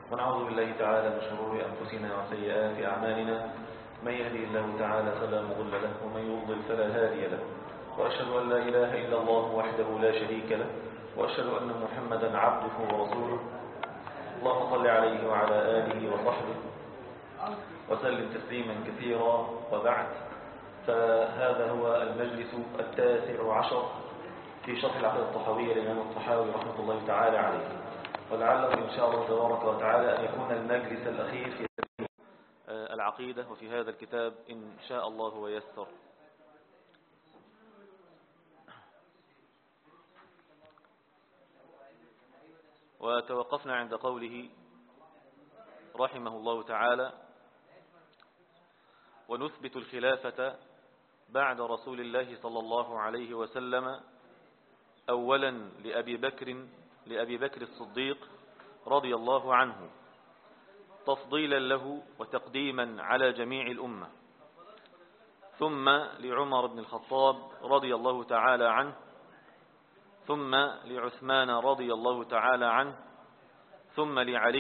ونعوذ بالله تعالى من شرور أنفسنا وسيئات أعمالنا. من يهدي الله تعالى فلا مضل له ومن يضلل فلا هادي له، وأشهد أن لا إله إلا الله وحده لا شريك له، وأشهد أن محمدا عبده ورسوله. اللهم صل عليه وعلى آله وصحبه وسلم تسليما كثيرا، وبعد، فهذا هو المجلس 19 في شرح العقيدة الطحاوية للإمام الطحاوي رحمة الله تعالى عليه، ولعله إن شاء الله تبارك وتعالى أن يكون المجلس الأخير في العقيدة وفي هذا الكتاب إن شاء الله ويسر. وتوقفنا عند قوله رحمه الله تعالى: ونثبت الخلافة بعد رسول الله صلى الله عليه وسلم أولا لأبي بكر الصديق رضي الله عنه، تفضيلا له وتقديما على جميع الأمة، ثم لعمر بن الخطاب رضي الله تعالى عنه، ثم لعثمان رضي الله تعالى عنه، ثم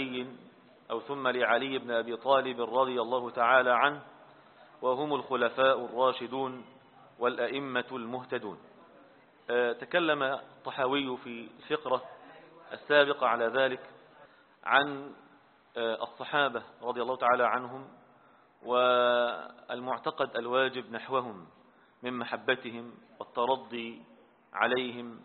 لعلي بن أبي طالب رضي الله تعالى عنه، وهم الخلفاء الراشدون والأئمة المهتدون. تكلم الطحاوي في الفقرة السابقة على ذلك عن الصحابة رضي الله تعالى عنهم والمعتقد الواجب نحوهم من محبتهم والترضي عليهم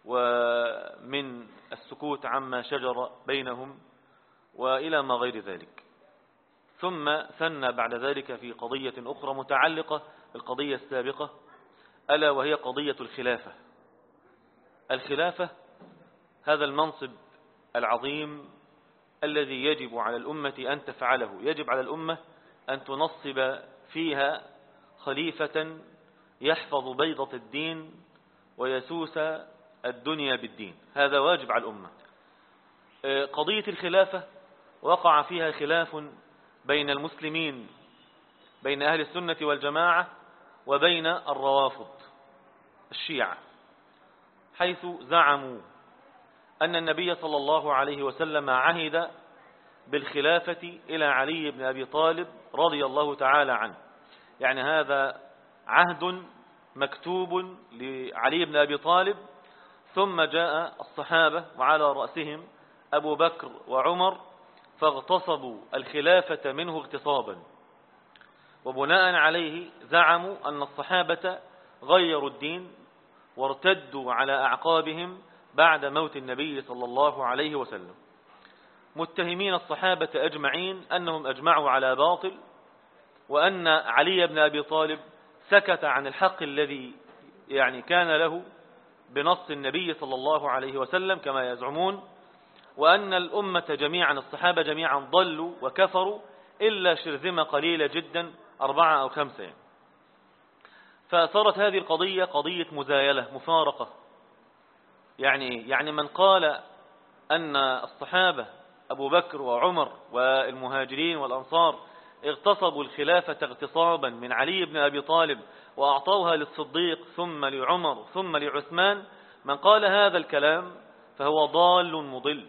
ومن السكوت عما شجر بينهم وإلى ما غير ذلك. ثم ثنى بعد ذلك في قضية أخرى متعلقة بالقضية السابقة، ألا وهي قضية الخلافة. الخلافة هذا المنصب العظيم الذي يجب على الأمة أن تفعله، يجب على الأمة أن تنصب فيها خليفة يحفظ بيضة الدين ويسوس الدنيا بالدين، هذا واجب على الأمة. قضية الخلافة وقع فيها خلاف بين المسلمين، بين أهل السنة والجماعة وبين الروافض الشيعة، حيث زعموا أن النبي صلى الله عليه وسلم عهد بالخلافة إلى علي بن أبي طالب رضي الله تعالى عنه، يعني هذا عهد مكتوب لعلي بن أبي طالب، ثم جاء الصحابة وعلى رأسهم أبو بكر وعمر فاغتصبوا الخلافة منه اغتصابا، وبناء عليه زعموا أن الصحابة غيروا الدين وارتدوا على أعقابهم بعد موت النبي صلى الله عليه وسلم، متهمين الصحابة أجمعين أنهم أجمعوا على باطل، وأن علي بن أبي طالب سكت عن الحق الذي كان له بنص النبي صلى الله عليه وسلم كما يزعمون، وأن الأمة جميعا الصحابة جميعا ضلوا وكفروا إلا شرذمة قليلة جدا 4 أو 5 فصارت هذه القضية قضية مزايلة مفارقة. يعني من قال أن الصحابة أبو بكر وعمر والمهاجرين والأنصار اغتصبوا الخلافة اغتصابا من علي بن أبي طالب وأعطوها للصديق ثم لعمر ثم لعثمان، من قال هذا الكلام فهو ضال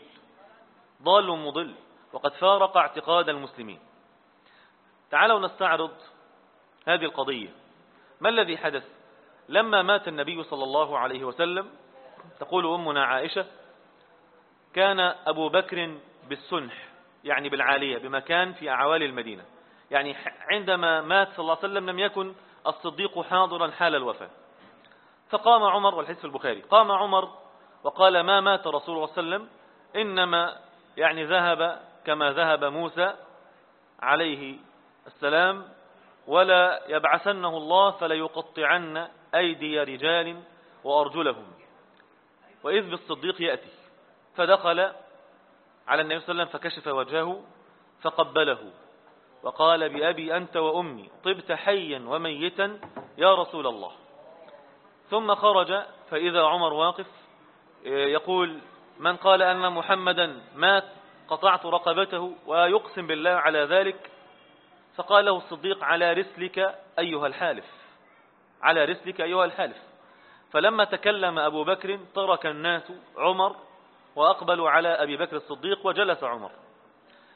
مضل وقد فارق اعتقاد المسلمين. تعالوا نستعرض هذه القضية. ما الذي حدث لما مات النبي صلى الله عليه وسلم؟ تقول أمنا عائشة: كان أبو بكر بالسنح، يعني بالعالية، بمكان في أعوالي المدينة، يعني عندما مات صلى الله عليه وسلم لم يكن الصديق حاضرا حال الوفاة. فقام عمر، والحديث في البخاري، قام عمر وقال: ما مات رسول الله صلى الله عليه وسلم، إنما ذهب كما ذهب موسى عليه السلام، ولا يبعثنه الله فلا يقطعن أيدي رجال وأرجلهم. وإذ بالصديق يأتي، فدخل على النبي صلى الله عليه وسلم فكشف وجهه فقبله وقال: بأبي أنت وأمي طبت حيا وميتا يا رسول الله. ثم خرج فإذا عمر واقف يقول: من قال أن محمدا مات قطعت رقبته، ويقسم بالله على ذلك. فقال له الصديق: على رسلك أيها الحالف، على رسلك أيها الحالف. فلما تكلم أبو بكر ترك الناس عمر وأقبلوا على أبي بكر الصديق، وجلس عمر.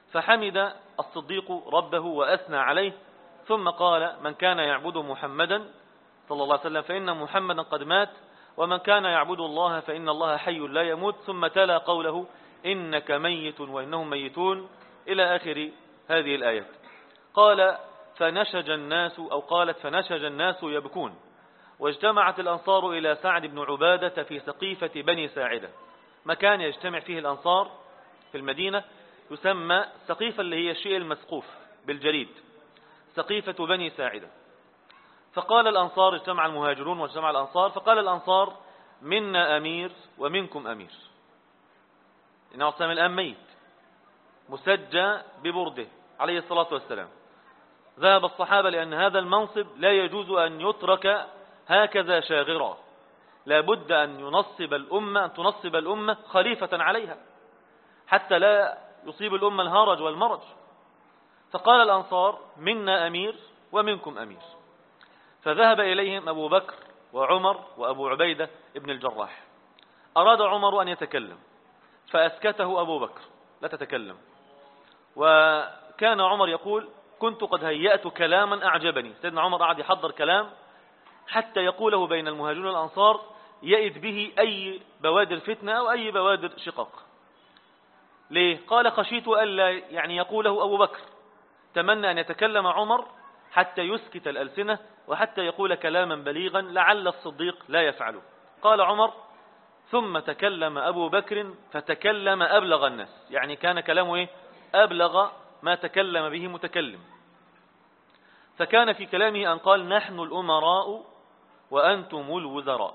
فحمد الصديق ربه وأثنى عليه، ثم قال: من كان يعبد محمدا صلى الله عليه وسلم فإن محمدا قد مات، ومن كان يعبد الله فإن الله حي لا يموت، ثم تلا قوله: إنك ميت وإنهم ميتون، إلى آخر هذه الآيات. قال: فنشج الناس، أو قالت: فنشج الناس يبكون، واجتمعت الأنصار إلى سعد بن عبادة في سقيفة بني ساعدة، مكان يجتمع فيه الأنصار في المدينة، يسمى سقيفة، اللي هي الشيء المسقوف بالجريد، سقيفة بني ساعدة. فقال الأنصار، اجتمع المهاجرون واجتمع الأنصار، فقال الأنصار: منا أمير ومنكم أمير. إنه سامي الآن ميت مسجى ببرده عليه الصلاة والسلام. ذهب الصحابة لأن هذا المنصب لا يجوز أن يترك هكذا شاغرا، لا بد أن تنصب الأمة خليفة عليها حتى لا يصيب الأمة الهرج والمرج. فقال الأنصار: منا أمير ومنكم أمير. فذهب إليهم أبو بكر وعمر وأبو عبيدة ابن الجراح. أراد عمر أن يتكلم فأسكته أبو بكر: لا تتكلم. وكان عمر يقول: كنت قد هيأت كلاما أعجبني. سيدنا عمر قعد يحضر كلام حتى يقوله بين المهاجرين والأنصار يئد به أي بوادر فتنة أو أي بوادر شقاق. ليه؟ قال: خشيت ألا يقوله أبو بكر. تمنى أن يتكلم عمر حتى يسكت الألسنة وحتى يقول كلاما بليغا لعل الصديق لا يفعله. قال عمر: ثم تكلم أبو بكر فتكلم أبلغ الناس. يعني كان كلامه أبلغ ما تكلم به متكلم. فكان في كلامه أن قال: نحن الأمراء وأنتم الوزراء.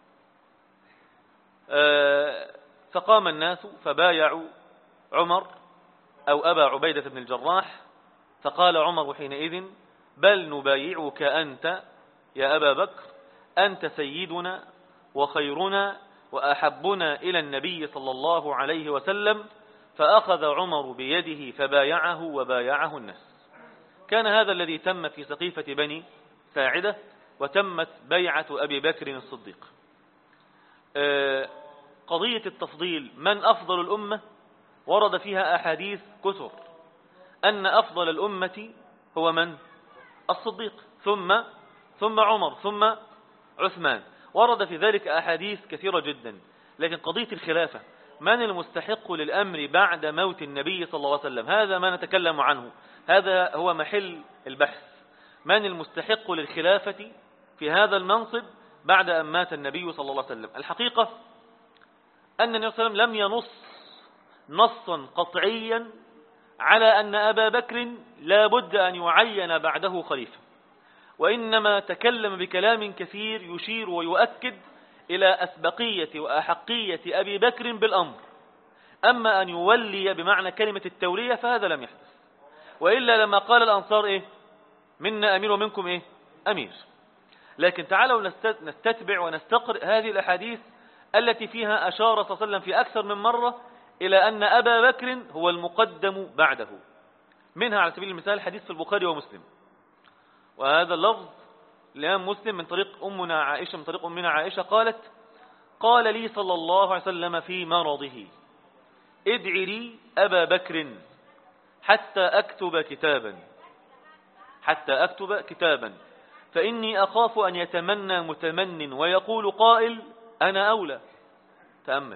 فقام الناس فبايعوا عمر أو أبا عبيدة بن الجراح. فقال عمر حينئذ: بل نبايعك أنت يا أبا بكر، أنت سيدنا وخيرنا وأحبنا إلى النبي صلى الله عليه وسلم. فأخذ عمر بيده فبايعه وبايعه الناس. كان هذا الذي تم في سقيفة بني ساعدة، وتمت بيعة أبي بكر الصديق. قضية التفضيل، من أفضل الأمة، ورد فيها أحاديث كثر أن أفضل الأمة هو من؟ الصديق، ثم عمر، ثم عثمان. ورد في ذلك أحاديث كثيرة جدا. لكن قضية الخلافة، من المستحق للأمر بعد موت النبي صلى الله عليه وسلم، هذا ما نتكلم عنه، هذا هو محل البحث. من المستحق للخلافة في هذا المنصب بعد أن مات النبي صلى الله عليه وسلم؟ الحقيقة أن النبي صلى الله عليه وسلم لم ينص نصا قطعيا على أن أبا بكر لا بد أن يعين بعده خليفة، وإنما تكلم بكلام كثير يشير ويؤكد إلى أسبقية وأحقية أبي بكر بالأمر. أما أن يولي بمعنى كلمة التولية فهذا لم يحدث. وإلا لما قال الأنصار منا أمير ومنكم أمير. لكن تعالوا نستتبع ونستقرئ هذه الأحاديث التي فيها أشار صلى الله عليه وسلم في أكثر من مرة إلى أن أبا بكر هو المقدم بعده. منها على سبيل المثال حديث في البخاري ومسلم، وهذا اللفظ الإمام مسلم من طريق أمنا عائشة قالت: قال لي صلى الله عليه وسلم في مرضه: ادعي لي أبا بكر حتى أكتب كتابا فإني أخاف أن يتمنى متمن ويقول قائل أنا أولى. تأمل: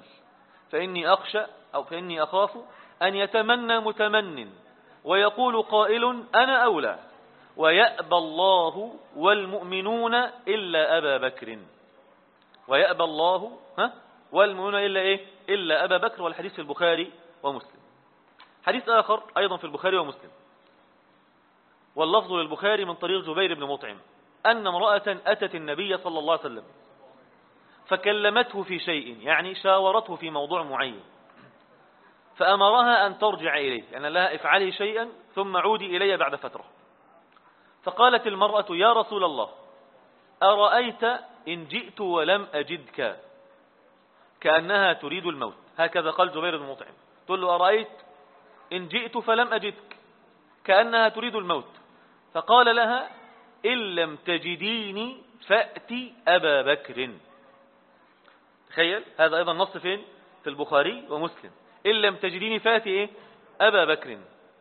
فإني أخاف أن يتمنى متمن ويقول قائل أنا أولى ويأبى الله والمؤمنون إلا أبا بكر. ويأبى الله والمؤمنون إلا أبا بكر. والحديث في البخاري ومسلم. حديث آخر أيضا في البخاري ومسلم، واللفظ للبخاري من طريق جبير بن مطعم، أن امرأة أتت النبي صلى الله عليه وسلم فكلمته في شيء، يعني شاورته في موضوع معين، فأمرها أن ترجع إليه، يعني لها افعلي شيئا ثم عودي إلي بعد فترة. فقالت المرأة: يا رسول الله، أرأيت إن جئت ولم أجدك؟ كأنها تريد الموت. هكذا قال جبير بن مطعم، تقول له: أرأيت إن جئت فلم أجدك، كأنها تريد الموت. فقال لها: إن لم تجديني فأتي أبا بكر. تخيل، هذا أيضا نص فين؟ في البخاري ومسلم. إن لم تجديني فأتي أبا بكر.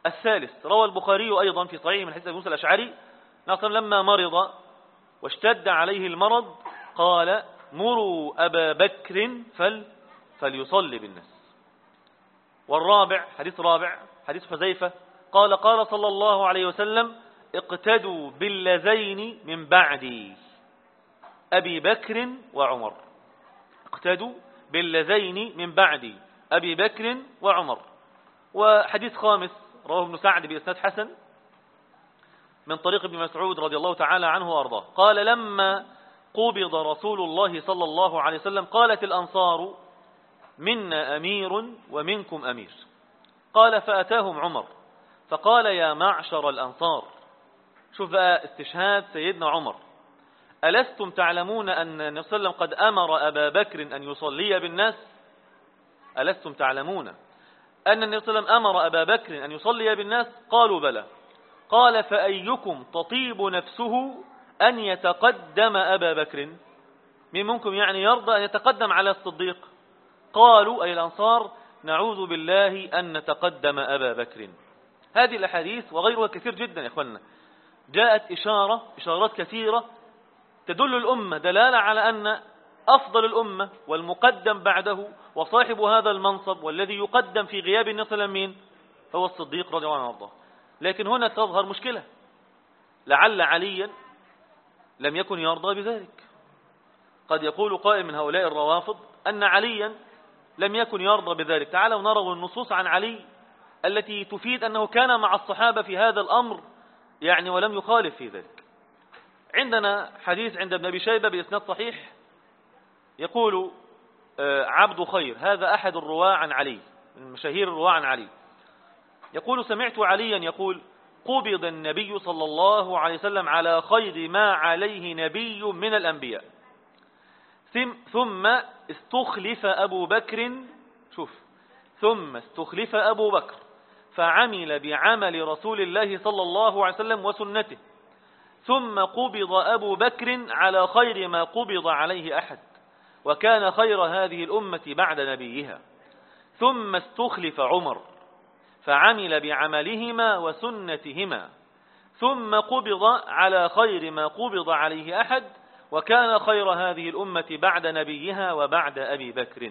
الثالث روى البخاري أيضا في صحيح من حديث أبي موسى الأشعري نصر لما مرض واشتد عليه المرض قال مروا أبا بكر فليصلي بالناس. والرابع حديث رابع حديث حذيفة قال قال صلى الله عليه وسلم اقتدوا باللذين من بعدي أبي بكر وعمر. اقتدوا باللذين من بعدي أبي بكر وعمر. وحديث خامس رواه ابن سعد بإسناد حسن من طريق ابن مسعود رضي الله تعالى عنه وأرضاه قال لما قبض رسول الله صلى الله عليه وسلم قالت الأنصار منا أمير ومنكم أمير. قال فأتاهم عمر فقال يا معشر الأنصار. شوف بقى استشهاد سيدنا عمر. ألستم تعلمون أن النبي صلى الله عليه وسلم قد أمر أبا بكر أن يصلي بالناس؟ ألستم تعلمون أن النبي صلى الله عليه وسلم أمر أبا بكر أن يصلي بالناس؟ قالوا بلى. قال فأيكم تطيب نفسه أن يتقدم أبا بكر؟ من منكم يعني يرضى أن يتقدم على الصديق؟ قالوا أي الأنصار نعوذ بالله أن نتقدم أبا بكر. هذه الأحاديث وغيرها كثير جدا يا إخواننا جاءت إشارات كثيرة تدل الأمة دلالة على أن أفضل الأمة والمقدم بعده وصاحب هذا المنصب والذي يقدم في غياب النبي صلى الله عليه وسلم هو الصديق رضي الله عنه وارضاه. لكن هنا تظهر مشكلة، لعل عليا لم يكن يرضى بذلك. قد يقول قائل من هؤلاء الروافض أن عليا لم يكن يرضى بذلك. تعالوا نرى النصوص عن علي التي تفيد أنه كان مع الصحابة في هذا الأمر يعني ولم يخالف في ذلك. عندنا حديث عند ابن أبي شيبة بإسناد صحيح يقول عبد خير هذا أحد الرواة عن علي من مشاهير الرواة عن علي يقول سمعت عليا يقول قبض النبي صلى الله عليه وسلم على خير ما عليه نبي من الأنبياء ثم استخلف أبو بكر. شوف ثم استخلف أبو بكر فعمل بعمل رسول الله صلى الله عليه وسلم وسنته ثم قبض أبو بكر على خير ما قبض عليه أحد وكان خير هذه الأمة بعد نبيها ثم استخلف عمر فعمل بعملهما وسنتهما ثم قبض على خير ما قبض عليه أحد وكان خير هذه الأمة بعد نبيها وبعد أبي بكر.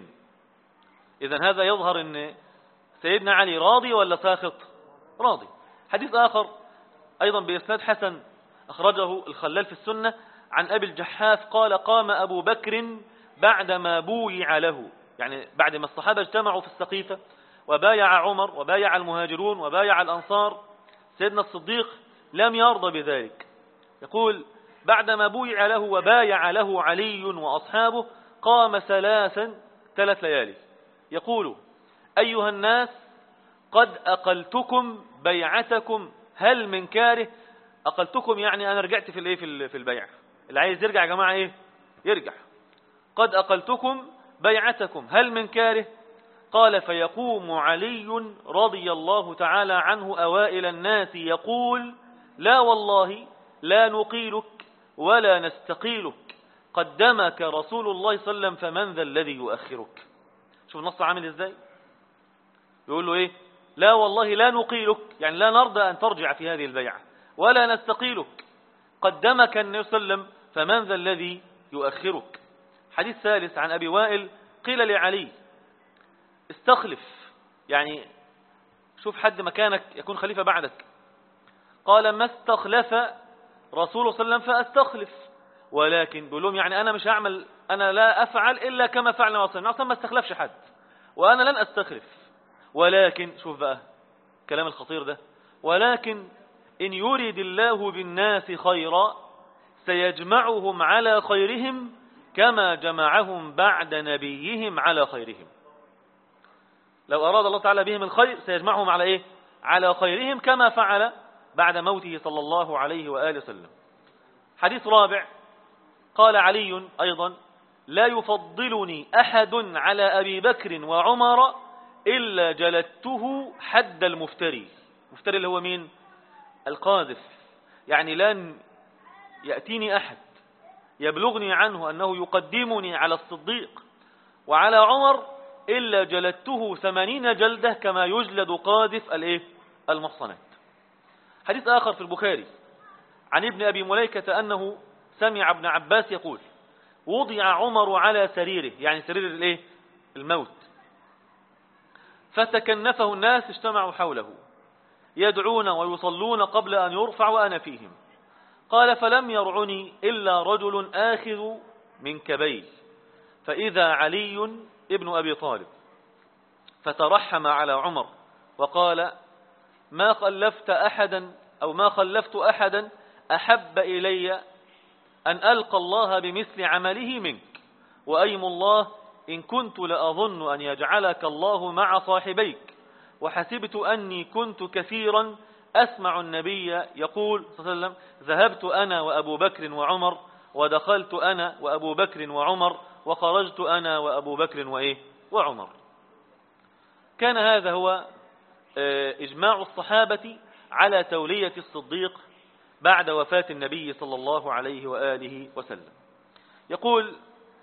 إذن هذا يظهر أن سيدنا علي راضي ولا ساخط؟ راضي. حديث آخر أيضا بإسناد حسن أخرجه الخلال في السنة عن أبي الجحاف قال قام أبو بكر بعدما بويع له، يعني بعد ما الصحابة اجتمعوا في السقيفة وبايع عمر وبايع المهاجرون وبايع الأنصار، سيدنا الصديق لم يرضى بذلك. يقول بعدما بويع له وبايع له علي وأصحابه قام 3 ليالي يقول أيها الناس قد أقلتكم بيعتكم هل من كاره. أقلتكم يعني أنا رجعت في البيع. اللي عايز يرجع يا جماعة إيه يرجع. قد أقلتكم بيعتكم هل من كاره. قال فيقوم علي رضي الله تعالى عنه أوائل الناس يقول لا والله لا نقيلك ولا نستقيلك قدمك رسول الله صلى الله عليه وسلم فمن ذا الذي يؤخرك. شوف النص عامل ازاي. يقول له ايه لا والله لا نقيلك يعني لا نرضى أن ترجع في هذه البيعة ولا نستقيلك قدمك النبي صلى الله عليه وسلم فمن ذا الذي يؤخرك. حديث ثالث عن أبي وائل قيل لعلي استخلف يعني شوف حد مكانك يكون خليفة بعدك. قال ما استخلف رسول صلى الله عليه وسلم فأستخلف ولكن بيقول لهم يعني أنا مش هعمل أنا لا أفعل إلا كما فعل النبي صلى الله عليه وسلم ما استخلفش حد وأنا لن أستخلف ولكن شوف بقى كلام الخطير ده ولكن إن يريد الله بالناس خيرا سيجمعهم على خيرهم كما جمعهم بعد نبيهم على خيرهم. لو أراد الله تعالى بهم الخير سيجمعهم على إيه على خيرهم كما فعل بعد موته صلى الله عليه وآله وسلم. حديث رابع قال علي أيضا لا يفضلني أحد على أبي بكر وعمر إلا جلدته حد المفتري. المفتري اللي هو مين القاذف يعني لن يأتيني أحد يبلغني عنه أنه يقدمني على الصديق وعلى عمر إلا جلدته 80 جلدة كما يجلد قاذف المحصنات. حديث آخر في البخاري عن ابن أبي مليكة أنه سمع ابن عباس يقول: وضع عمر على سريره، يعني سرير الموت، فتكنفه الناس اجتمعوا حوله يدعون ويصلون قبل أن يرفع وأنا فيهم. قال: فلم يرعني إلا رجل آخذ من كبيه، فإذا علي ابن أبي طالب، فترحم على عمر وقال: ما خلفت أحدا أحب إلي أن ألقى الله بمثل عمله منك، وأيم الله إن كنت لأظن أن يجعلك الله مع صاحبيك، وحسبت أني كنت كثيرا أسمع النبي يقول صلى الله عليه وسلم: ذهبت أنا وأبو بكر وعمر، ودخلت أنا وأبو بكر وعمر، وخرجت أنا وأبو بكر وعمر. كان هذا هو إجماع الصحابة على تولية الصديق بعد وفاة النبي صلى الله عليه وآله وسلم. يقول: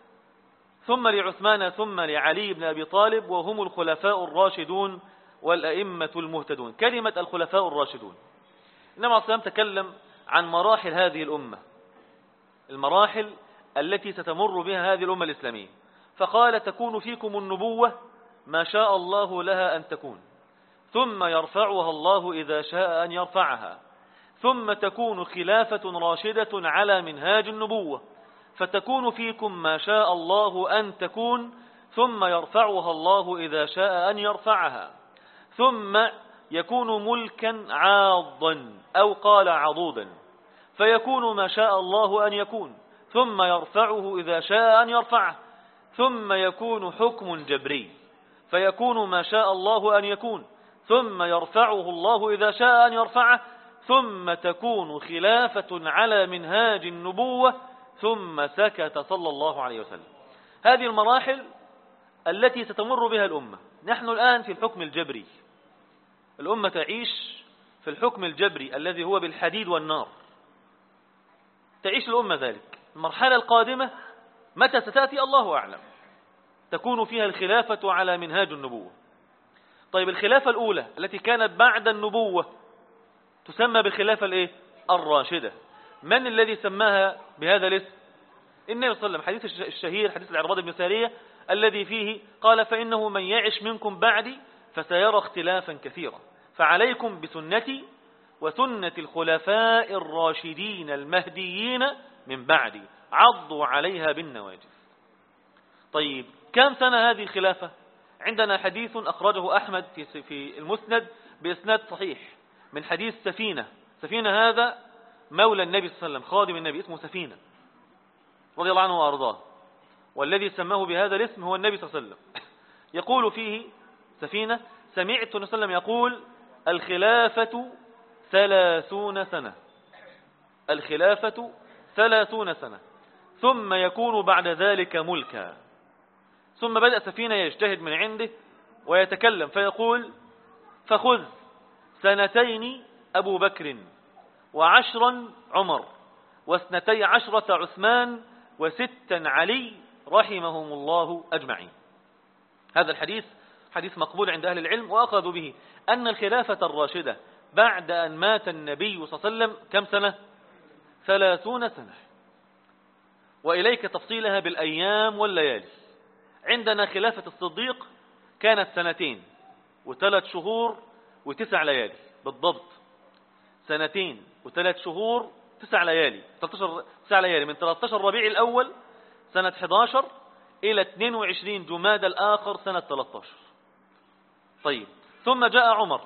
ثم لعثمان ثم لعلي بن أبي طالب، وهم الخلفاء الراشدون والأئمة المهتدون. كلمة الخلفاء الراشدون، النبي عليه الصلاة والسلام تكلم عن مراحل هذه الأمة، المراحل التي ستمر بها هذه الأمة الإسلامية، فقال: تكون فيكم النبوة ما شاء الله لها أن تكون، ثم يرفعها الله إذا شاء أن يرفعها، ثم تكون خلافة راشدة على منهاج النبوة، فتكون فيكم ما شاء الله أن تكون، ثم يرفعها الله إذا شاء أن يرفعها، ثم يكون ملكا عاضا أو قال عضودا، فيكون ما شاء الله أن يكون، ثم يرفعه إذا شاء أن يرفعه، ثم يكون حكم جبري، فيكون ما شاء الله أن يكون، ثم يرفعه الله إذا شاء أن يرفعه، ثم تكون خلافة على منهاج النبوة، ثم سكت صلى الله عليه وسلم. هذه المراحل التي ستمر بها الأمة. نحن الآن في الحكم الجبري، الأمة تعيش في الحكم الجبري الذي هو بالحديد والنار، تعيش الأمة ذلك. المرحلة القادمة متى ستأتي الله أعلم، تكون فيها الخلافة على منهاج النبوة. طيب، الخلافة الأولى التي كانت بعد النبوة تسمى بالخلافة الراشدة. من الذي سماها بهذا الاسم؟ النبي صلى الله عليه وسلم. حديث الشهير، حديث العرباض بن سارية، الذي فيه قال: فإنه من يعش منكم بعدي فسيرى اختلافا كثيرا، فعليكم بسنتي وسنة الخلفاء الراشدين المهديين من بعدي، عضوا عليها بالنواجذ. طيب، كم سنة هذه الخلافة؟ عندنا حديث أخرجه أحمد في المسند بإسناد صحيح من حديث سفينة. سفينة هذا مولى النبي صلى الله عليه وسلم، خادم النبي، اسمه سفينة رضي الله عنه وأرضاه، والذي سماه بهذا الاسم هو النبي صلى الله عليه وسلم. يقول فيه سفينة: سمعت النبي صلى الله عليه وسلم يقول: الخلافة 30 سنة، الخلافة 30 سنة، ثم يكون بعد ذلك ملكا. ثم بدأ سفينة يجتهد من عنده ويتكلم فيقول: فخذ 2 أبو بكر، 10 عمر، 12 عثمان، 6 علي، رحمهم الله أجمعين. هذا الحديث حديث مقبول عند أهل العلم، وأخذوا به أن الخلافة الراشدة بعد أن مات النبي صلى الله عليه وسلم كم سنة؟ 30 سنة. وإليك تفصيلها بالأيام والليالي. عندنا خلافة الصديق كانت 2 و3 شهور و9 ليالي بالضبط، 2 و3 شهور 9 ليالي، 9 ليالي من 13 ربيع الأول سنة 11 إلى 22 جماد الآخر سنة 13. طيب، ثم جاء عمر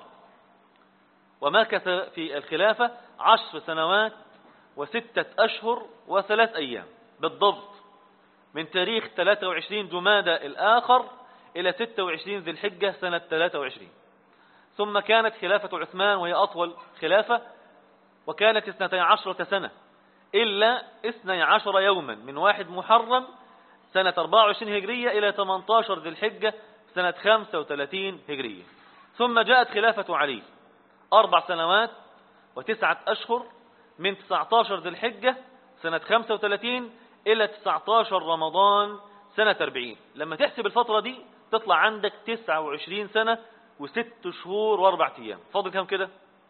ومكث في الخلافة 10 سنوات و6 أشهر و3 أيام بالضبط، من تاريخ 23 جماد الآخر إلى 26 ذي الحجة سنة 23. ثم كانت خلافة عثمان وهي أطول خلافة، وكانت 12 سنة إلا 12 يوما، من 1 محرم سنة 24 هجرية إلى 18 ذي الحجة سنة 35 هجرية. ثم جاءت خلافة علي 4 سنوات و9 أشهر، من 19 ذي الحجة سنة 35 إلى 19 رمضان سنة 40. لما تحسب الفترة دي تطلع عندك 29 سنة و6 شهور و4 أيام. فاضل كام كده؟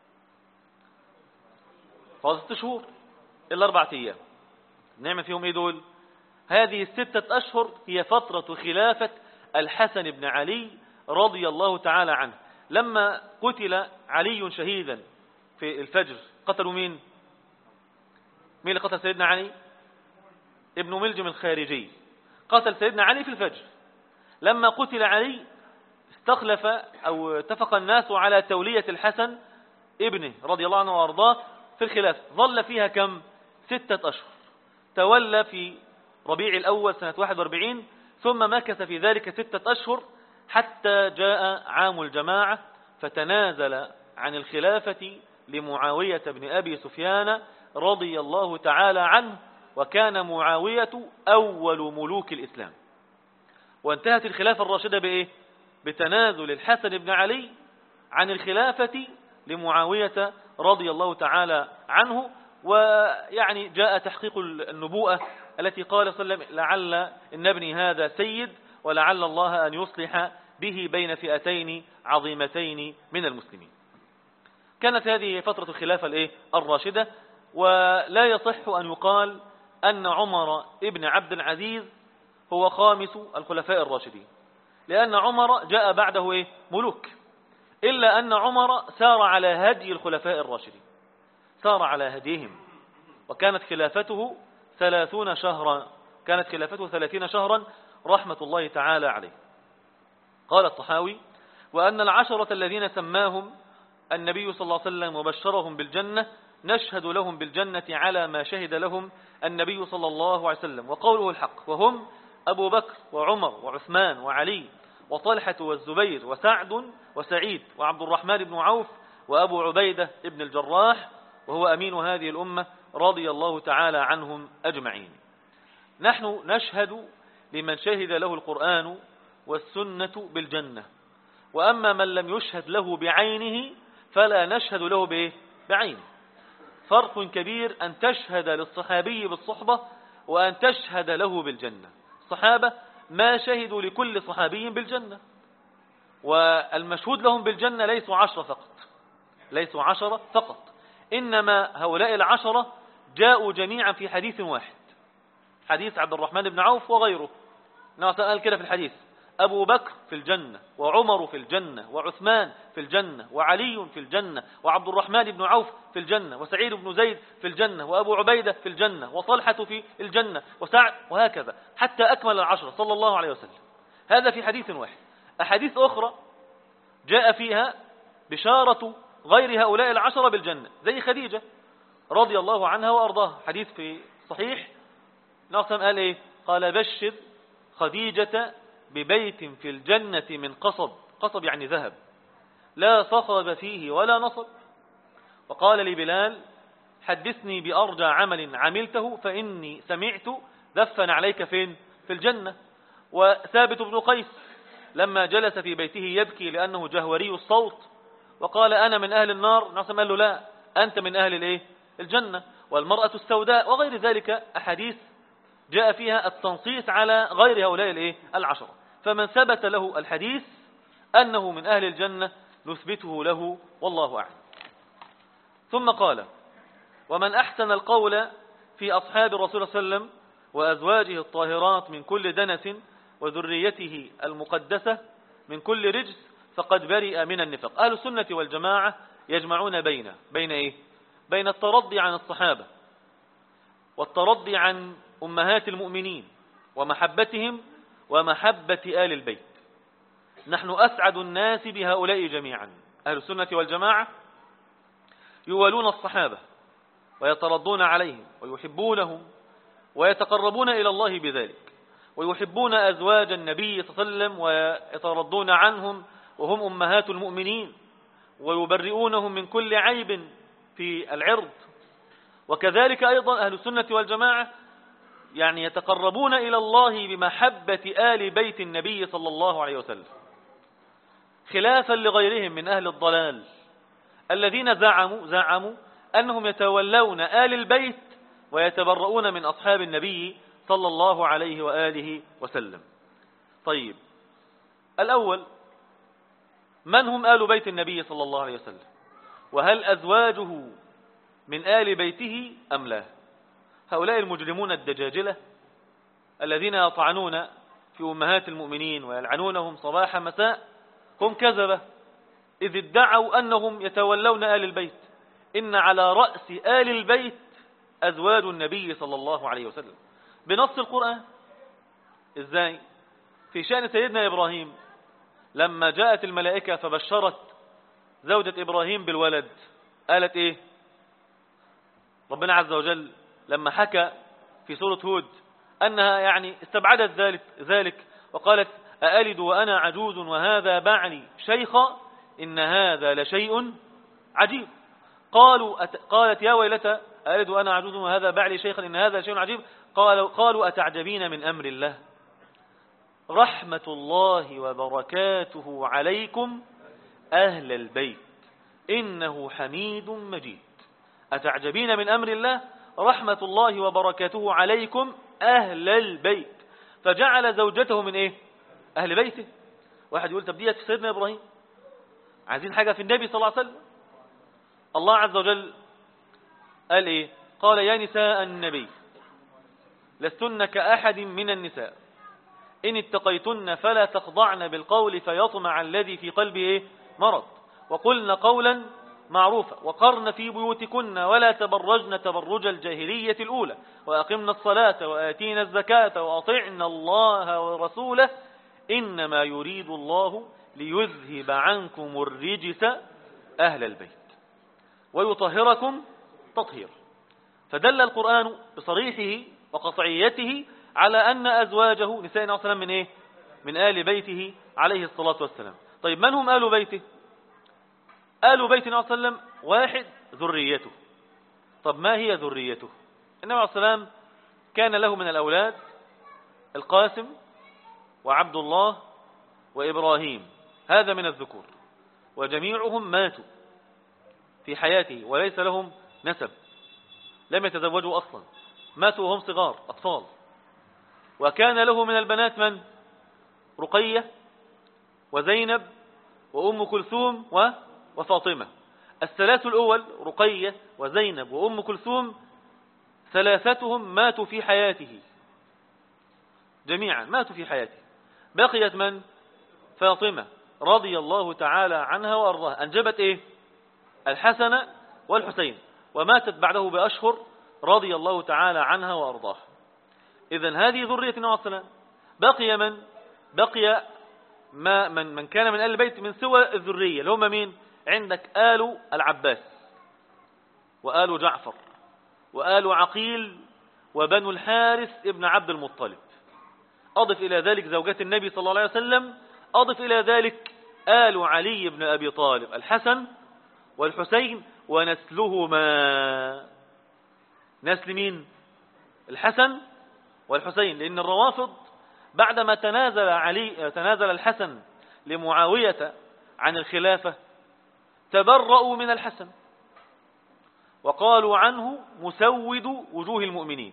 فاضل 6 شهور إلا 4 أيام. نعمل فيهم إيه دول؟ هذه ال6 أشهر هي فترة خلافة الحسن بن علي رضي الله تعالى عنه. لما قتل علي شهيدا في الفجر، قتلوا مين؟ مين اللي قتل سيدنا علي؟ ابن ملجم الخارجي قتل سيدنا علي في الفجر. لما قتل علي استخلف أو اتفق الناس على تولية الحسن ابنه رضي الله عنه وأرضاه في الخلافة. ظل فيها كم؟ 6 أشهر. تولى في ربيع الأول سنة 41، ثم مكث في ذلك 6 أشهر حتى جاء عام الجماعة، فتنازل عن الخلافة لمعاوية بن أبي سفيان رضي الله تعالى عنه، وكان معاوية أول ملوك الإسلام. وانتهت الخلافة الراشدة بإيه؟ بتنازل الحسن بن علي عن الخلافة لمعاوية رضي الله تعالى عنه. ويعني جاء تحقيق النبوءة التي قال صلى الله عليه وسلم: لعل إن ابني هذا سيد، ولعل الله أن يصلح به بين فئتين عظيمتين من المسلمين. كانت هذه فترة الخلافة الراشدة. ولا يصح أن يقال أن عمر ابن عبد العزيز هو خامس الخلفاء الراشدين، لأن عمر جاء بعده ملوك، إلا أن عمر سار على هدي الخلفاء الراشدين، سار على هديهم، وكانت خلافته 30 شهرا، كانت خلافته 30 شهرا رحمة الله تعالى عليه. قال الطحاوي: وأن العشرة الذين سماهم النبي صلى الله عليه وسلم وبشرهم بالجنة نشهد لهم بالجنة على ما شهد لهم النبي صلى الله عليه وسلم، وقوله الحق، وهم أبو بكر وعمر وعثمان وعلي وطلحة والزبير وسعد وسعيد وعبد الرحمن بن عوف وأبو عبيدة ابن الجراح، وهو أمين هذه الأمة رضي الله تعالى عنهم أجمعين. نحن نشهد لمن شهد له القرآن والسنة بالجنة، وأما من لم يشهد له بعينه فلا نشهد له بعينه. فرق كبير أن تشهد للصحابي بالصحبة وأن تشهد له بالجنة. الصحابة ما شهدوا لكل صحابي بالجنة، والمشهود لهم بالجنة ليسوا 10 فقط، ليسوا 10 فقط، إنما هؤلاء ال10 جاءوا جميعا في حديث واحد، حديث عبد الرحمن بن عوف وغيره. قال كده في الحديث: أبو بكر في الجنة، وعمر في الجنة، وعثمان في الجنة، وعلي في الجنة، وعبد الرحمن بن عوف في الجنة، وسعيد بن زيد في الجنة، وأبو عبيدة في الجنة، وطلحة في الجنة، وسعد، وهكذا حتى أكمل 10 صلى الله عليه وسلم. هذا في حديث واحد. أحاديث أخرى جاء فيها بشارة غير هؤلاء ال10 بالجنة، زي خديجة رضي الله عنها وأرضاها، حديث في صحيح. ناصم قال قال: بشر خديجة ببيت في الجنة من قصب، قصب يعني ذهب، لا صخب فيه ولا نصب. وقال لبلال: حدثني بأرجى عمل عملته فإني سمعت دفن عليك فين؟ في الجنة. وثابت بن قيس لما جلس في بيته يبكي لأنه جهوري الصوت وقال: أنا من أهل النار، نعم قال له: لا، أنت من أهل الجنة. والمرأة السوداء وغير ذلك أحاديث جاء فيها التنصيص على غير هؤلاء ال10. فمن ثبت له الحديث أنه من أهل الجنة نثبته له، والله أعلم. ثم قال: ومن أحسن القول في أصحاب الرسول صلى الله عليه وسلم وأزواجه الطاهرات من كل دنس وذريته المقدسة من كل رجس فقد برئ من النفاق. أهل السنة والجماعة يجمعون بين الترضي عن الصحابة والترضي عن أمهات المؤمنين ومحبتهم ومحبة آل البيت. نحن أسعد الناس بهؤلاء جميعا. أهل السنة والجماعة يوالون الصحابة ويترضون عليهم ويحبونهم ويتقربون إلى الله بذلك، ويحبون أزواج النبي صلى الله عليه وسلم ويترضون عنهم وهم أمهات المؤمنين، ويبرئونهم من كل عيب في العرض. وكذلك أيضا أهل السنة والجماعة يتقربون إلى الله بمحبة آل بيت النبي صلى الله عليه وسلم، خلافا لغيرهم من أهل الضلال الذين زعموا أنهم يتولون آل البيت ويتبرؤون من أصحاب النبي صلى الله عليه وآله وسلم. طيب، الأول من هم آل بيت النبي صلى الله عليه وسلم؟ وهل أزواجه من آل بيته أم لا؟ هؤلاء المجرمون الدجاجلة الذين يطعنون في أمهات المؤمنين ويلعنونهم صباح مساء هم كذبة، إذ ادعوا أنهم يتولون آل البيت. إن على رأس آل البيت أزواج النبي صلى الله عليه وسلم بنص القرآن. إزاي؟ في شأن سيدنا إبراهيم لما جاءت الملائكة فبشرت زوجة إبراهيم بالولد، قالت إيه؟ ربنا عز وجل لما حكى في سورة هود أنها يعني استبعدت ذلك وقالت أألد وأنا عجوز وهذا بعلي شيخا إن هذا لشيء عجيب. قالت يا ويلتى أألد وأنا عجوز وهذا بعلي شيخا إن هذا لشيء عجيب. قالوا أتعجبين من أمر الله رحمة الله وبركاته عليكم أهل البيت إنه حميد مجيد. أتعجبين من أمر الله رحمة الله وبركاته عليكم أهل البيت، فجعل زوجته من إيه؟ أهل بيته. واحد يقول طب ديت في سيدنا إبراهيم، عايزين حاجة في النبي صلى الله عليه وسلم. الله عز وجل قال إيه؟ قال يا نساء النبي لستن كأحد من النساء إن اتقيتن فلا تخضعن بالقول فيطمع الذي في قلبه إيه؟ مرض وقلن قولا معروفا وقرن في بيوتكن ولا تبرجن تبرج الجاهلية الأولى وأقمنا الصلاة وآتينا الزكاة وأطعنا الله ورسوله إنما يريد الله ليذهب عنكم الرجس أهل البيت ويطهركم تطهير. فدل القرآن بصريحه وقطعيته على أن أزواجه نساء عليه السلام من إيه؟ من آل بيته عليه الصلاة والسلام. طيب من هم آل بيته؟ آل بيت النبي صلى الله عليه وسلم واحد ذريته. طب ما هي ذريته؟ النبي عليه الصلاة والسلام كان له من الأولاد القاسم وعبد الله وإبراهيم، هذا من الذكور، وجميعهم ماتوا في حياته وليس لهم نسب، لم يتزوجوا أصلا، ماتوا وهم صغار أطفال. وكان له من البنات من؟ رقية وزينب وأم كلثوم وفاطمة. الثلاث الأول رقية وزينب وأم كلثوم ثلاثتهم ماتوا في حياته، جميعا ماتوا في حياته. بقيت من؟ فاطمة رضي الله تعالى عنها وأرضاها، أنجبت إيه؟ الحسن والحسين، وماتت بعده بأشهر رضي الله تعالى عنها وأرضاها. إذن هذه ذرية النبي عليه الصلاة والسلام. بقي من؟ بقي من كان من آل البيت من سوى الذرية اللي هم مين؟ عندك آل العباس وآل جعفر وآل عقيل وبنو الحارث ابن عبد المطلب. أضف إلى ذلك زوجات النبي صلى الله عليه وسلم، أضف إلى ذلك آل علي بن أبي طالب الحسن والحسين ونسلهما. نسل مين؟ الحسن والحسين، لأن الروافض بعدما تنازل الحسن لمعاوية عن الخلافة تبرؤوا من الحسن وقالوا عنه مسود وجوه المؤمنين،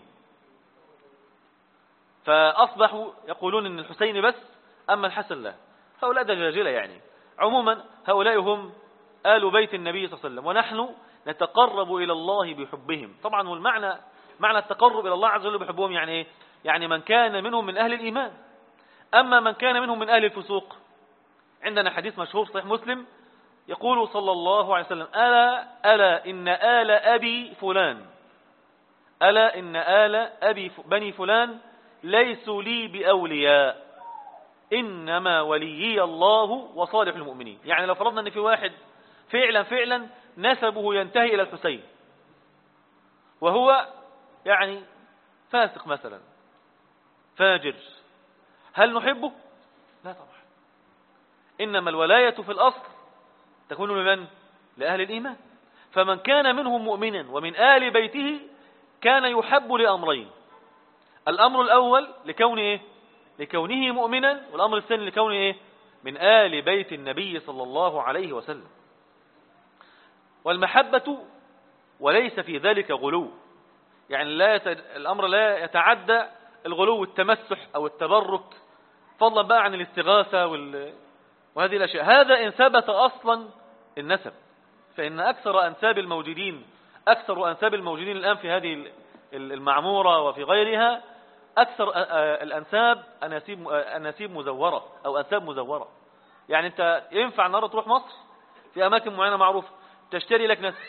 فأصبحوا يقولون إن الحسين بس أما الحسن لا. هؤلاء دجاجلة يعني. عموما هؤلاء هم آل بيت النبي صلى الله عليه وسلم، ونحن نتقرب إلى الله بحبهم. طبعا والمعنى معنى التقرب إلى الله عز وجل بحبهم يعني إيه؟ يعني من كان منهم من أهل الإيمان. أما من كان منهم من أهل الفسوق، عندنا حديث مشهور صحيح مسلم يقول صلى الله عليه وسلم ألا إن آل أبي فلان، ألا إن آل بني فلان ليسوا لي بأولياء إنما وليي الله وصالح المؤمنين. يعني لو فرضنا أن في واحد فعلا نسبه ينتهي إلى الحسين وهو يعني فاسق مثلا فاجر، هل نحبه؟ لا طبعا. إنما الولاية في الأصل تكون لمن؟ لأهل الإيمان. فمن كان منهم مؤمنا ومن آل بيته كان يحب لأمرين: الأمر الأول لكونه إيه؟ لكونه مؤمنا، والأمر الثاني لكونه إيه؟ من آل بيت النبي صلى الله عليه وسلم. والمحبة وليس في ذلك غلو، يعني الأمر لا يتعدى الغلو والتمسح أو التبرك، فضلا بقى عن الاستغاثة وهذه الأشياء. هذا إن ثبت أصلا النسب، فإن أكثر أنساب الموجودين الآن في هذه المعمورة وفي غيرها، أكثر الأنساب أناسيب مزورة أو أنساب مزورة. يعني أنت ينفع النهارده تروح مصر في أماكن معينة معروفة تشتري لك نسب،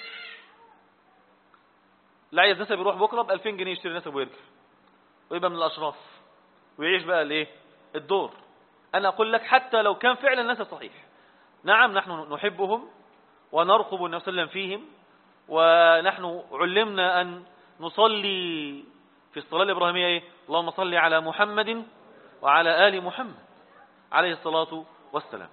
لا عايز نسب يروح بكرة ب2000 جنيه يشتري نسب ويرجع ويبقى من الأشراف ويعيش بقى الايه الدور. أنا أقول لك حتى لو كان فعلا النسب صحيح، نعم نحن نحبهم ونرقب النبي صلى الله عليه وسلم فيهم، ونحن علمنا أن نصلي في الصلاة الإبراهيمية إيه؟ اللهم صل على محمد وعلى آل محمد عليه الصلاة والسلام.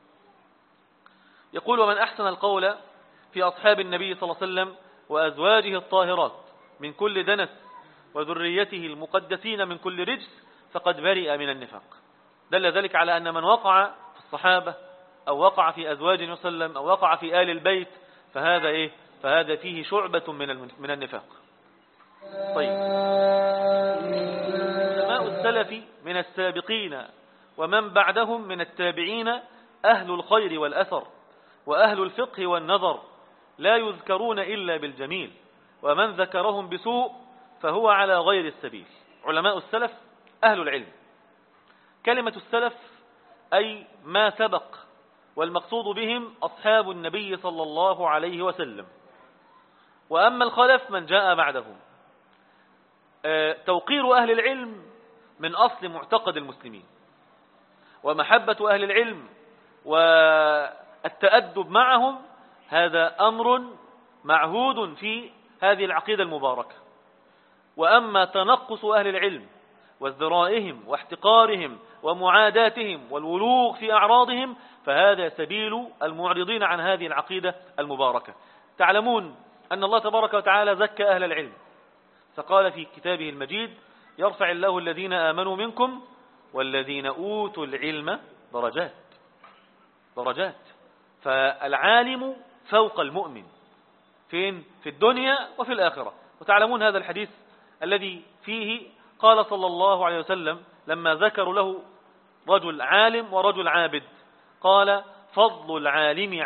يقول: ومن أحسن القول في أصحاب النبي صلى الله عليه وسلم وأزواجه الطاهرات من كل دنس وذريته المقدسين من كل رجس فقد برئ من النفاق. دل ذلك على أن من وقع في الصحابة أو وقع في أزواج النبي صلى الله عليه وسلم أو وقع في آل البيت فهذا فيه شعبة من النفاق. طيب، علماء السلف من السابقين ومن بعدهم من التابعين أهل الخير والأثر وأهل الفقه والنظر لا يذكرون إلا بالجميل، ومن ذكرهم بسوء فهو على غير السبيل. علماء السلف أهل العلم. كلمة السلف أي ما سبق، والمقصود بهم أصحاب النبي صلى الله عليه وسلم. وأما الخلف من جاء بعدهم. توقير أهل العلم من أصل معتقد المسلمين، ومحبة أهل العلم والتأدب معهم هذا أمر معهود في هذه العقيدة المباركة. وأما تنقص أهل العلم وازدرائهم واحتقارهم ومعاداتهم والولوغ في أعراضهم فهذا سبيل المعرضين عن هذه العقيدة المباركة. تعلمون أن الله تبارك وتعالى زكى أهل العلم، فقال في كتابه المجيد: يرفع الله الذين آمنوا منكم والذين أوتوا العلم درجات. فالعالم فوق المؤمن فين؟ في الدنيا وفي الآخرة. وتعلمون هذا الحديث الذي فيه قال صلى الله عليه وسلم لما ذكروا له رجل عالم ورجل عابد، قال: فضل العالم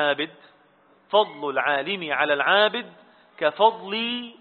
على العابد كفضلي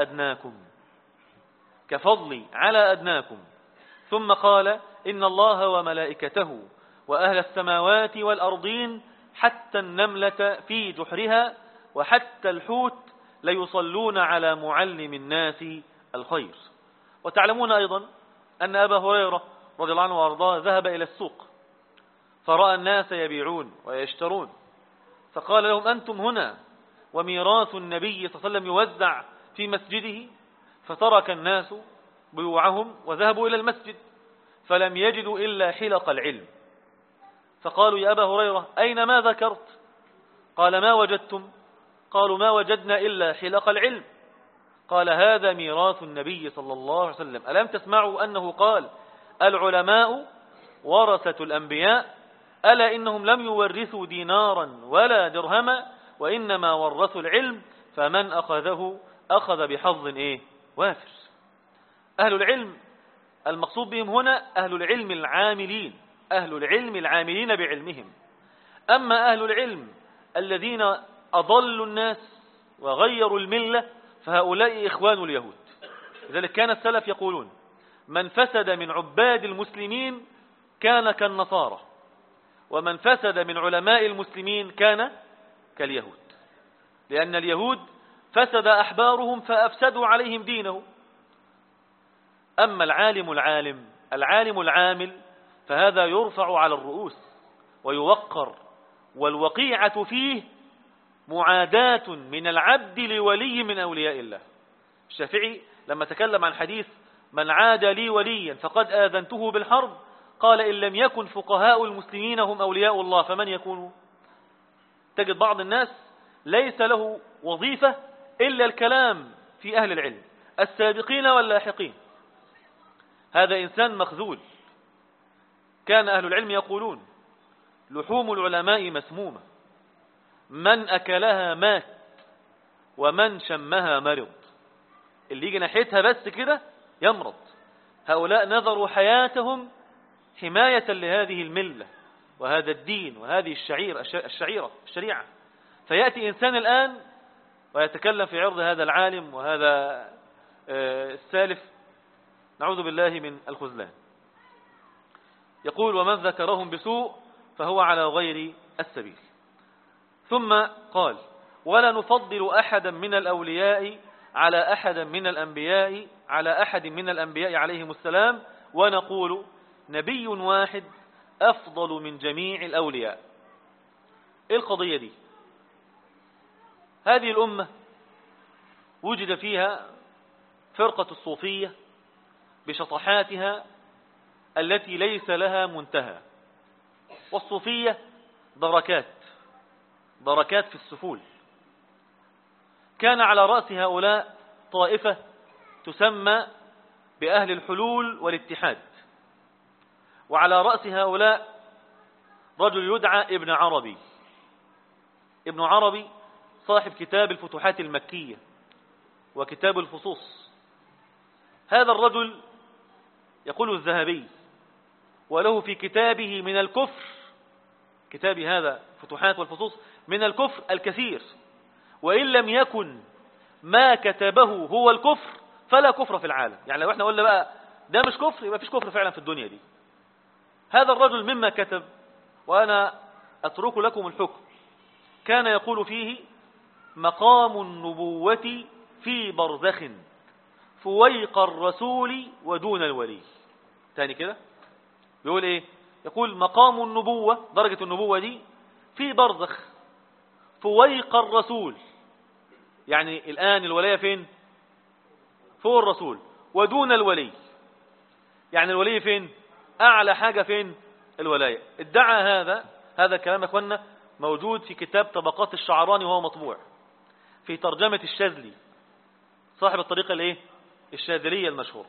على أدناكم. ثم قال: إن الله وملائكته وأهل السماوات والأرضين حتى النملة في جحرها وحتى الحوت ليصلون على معلم الناس الخير. وتعلمون أيضا أن أبا هريرة رضي الله عنه وأرضاه ذهب إلى السوق فرأى الناس يبيعون ويشترون، فقال لهم: أنتم هنا وميراث النبي صلى الله عليه وسلم يوزع في مسجده. فترك الناس بيوعهم وذهبوا إلى المسجد فلم يجدوا إلا حلق العلم. فقالوا: يا أبا هريرة أين ما ذكرت؟ قال: ما وجدتم؟ قالوا: ما وجدنا إلا حلق العلم. قال: هذا ميراث النبي صلى الله عليه وسلم. ألم تسمعوا أنه قال: العلماء ورثة الأنبياء، ألا إنهم لم يورثوا دينارا ولا درهما وإنما ورثوا العلم، فمن أخذه أخذ بحظ وافر. أهل العلم المقصود بهم هنا أهل العلم العاملين بعلمهم. أما أهل العلم الذين أضلوا الناس وغيروا الملة فهؤلاء إخوان اليهود. لذلك كان السلف يقولون: من فسد من عباد المسلمين كان كالنصارى، ومن فسد من علماء المسلمين كان كاليهود، لأن اليهود فسد أحبارهم فأفسدوا عليهم دينه. أما العالم العامل فهذا يرفع على الرؤوس ويوقر، والوقيعة فيه معاداة من العبد لولي من أولياء الله. الشافعي لما تكلم عن حديث من عاد لي وليا فقد آذنته بالحرب قال: إن لم يكن فقهاء المسلمين هم أولياء الله فمن يكونوا؟ تجد بعض الناس ليس له وظيفة إلا الكلام في أهل العلم السابقين واللاحقين، هذا إنسان مخذول. كان أهل العلم يقولون: لحوم العلماء مسمومة، من أكلها مات ومن شمها مرض. اللي يجي ناحيتها بس كده يمرض. هؤلاء نذروا حياتهم حماية لهذه الملة وهذا الدين وهذه الشريعة. فيأتي إنسان الآن ويتكلم في عرض هذا العالم وهذا السالف، نعوذ بالله من الخذلان. يقول: ومن ذكرهم بسوء فهو على غير السبيل. ثم قال: ولا نفضل أحدا من الأولياء على أحد من الأنبياء عليهم السلام، ونقول: نبي واحد أفضل من جميع الأولياء. إيه القضية دي؟ هذه الأمة وجد فيها فرقة الصوفية بشطحاتها التي ليس لها منتهى. والصوفية دركات في السفول. كان على رأس هؤلاء طائفة تسمى بأهل الحلول والاتحاد، وعلى رأس هؤلاء رجل يدعى ابن عربي صاحب كتاب الفتوحات المكية وكتاب الفصوص. هذا الرجل يقول الذهبي وله في كتابه من الكفر، كتاب هذا فتوحات والفصوص، من الكفر الكثير، وإن لم يكن ما كتبه هو الكفر فلا كفر في العالم. يعني لو احنا قلنا بقى ده مش كفر يبقى فيش كفر فعلا في الدنيا دي. هذا الرجل مما كتب، وأنا أترك لكم الحكم، كان يقول فيه: مقام النبوة في برزخ فويق الرسول ودون الولي. تاني كده بيقول ايه؟ يقول مقام النبوة، درجة النبوة دي في برزخ فويق الرسول، يعني الآن الولاية فين؟ فوق الرسول. ودون الولي، يعني الولي فين؟ أعلى حاجة فين؟ الولاية. ادعى هذا الكلام يا اخوانا موجود في كتاب طبقات الشعراني وهو مطبوع في ترجمة الشاذلي صاحب الطريقة الايه؟ الشاذلية المشهور.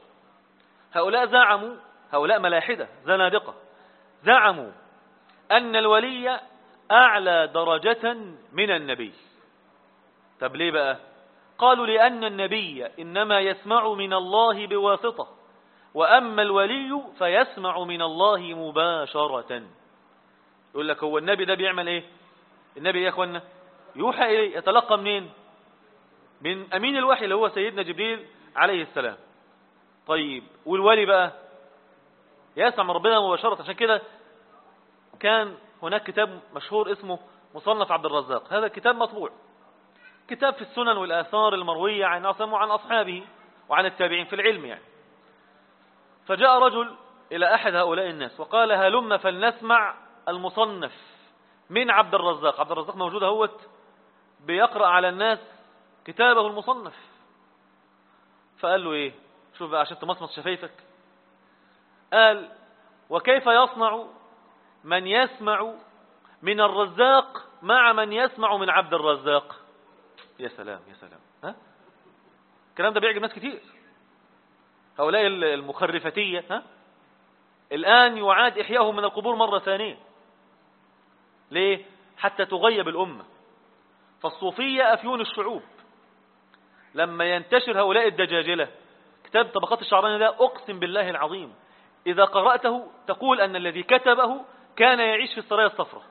هؤلاء ملاحدة زنادقة زعموا أن الولي أعلى درجة من النبي. طب ليه بقى؟ قالوا: لأن النبي إنما يسمع من الله بواسطة، وأما الولي فيسمع من الله مباشرة. يقول لك هو النبي ده بيعمل ايه؟ النبي يا اخوانا يوحى إليه، يتلقى منين؟ من أمين الوحي اللي هو سيدنا جبريل عليه السلام. طيب والولي بقى يسمع من ربنا مباشرة. عشان كده كان هناك كتاب مشهور اسمه مصنف عبد الرزاق، هذا الكتاب مطبوع، كتاب في السنن والآثار المروية عن عاصم وعن أصحابه وعن التابعين في العلم يعني. فجاء رجل إلى أحد هؤلاء الناس وقال: هلم فلنسمع المصنف من عبد الرزاق. عبد الرزاق موجود اهوت بيقرأ على الناس كتابه المصنف. فقال له ايه؟ شوف بقى عشان تمصمص شفايفك. قال: وكيف يصنع من يسمع من الرزاق مع من يسمع من عبد الرزاق؟ يا سلام يا سلام. ها؟ الكلام ده بيعجب ناس كتير. هؤلاء المخرفتية الآن يعاد إحيائهم من القبور مرة ثانية. ليه؟ حتى تغيب الأمة. فالصوفية أفيون الشعوب. لما ينتشر هؤلاء الدجاجلة، كتاب طبقات الشعراني ده أقسم بالله العظيم إذا قرأته تقول أن الذي كتبه كان يعيش في السرايا الصفراء.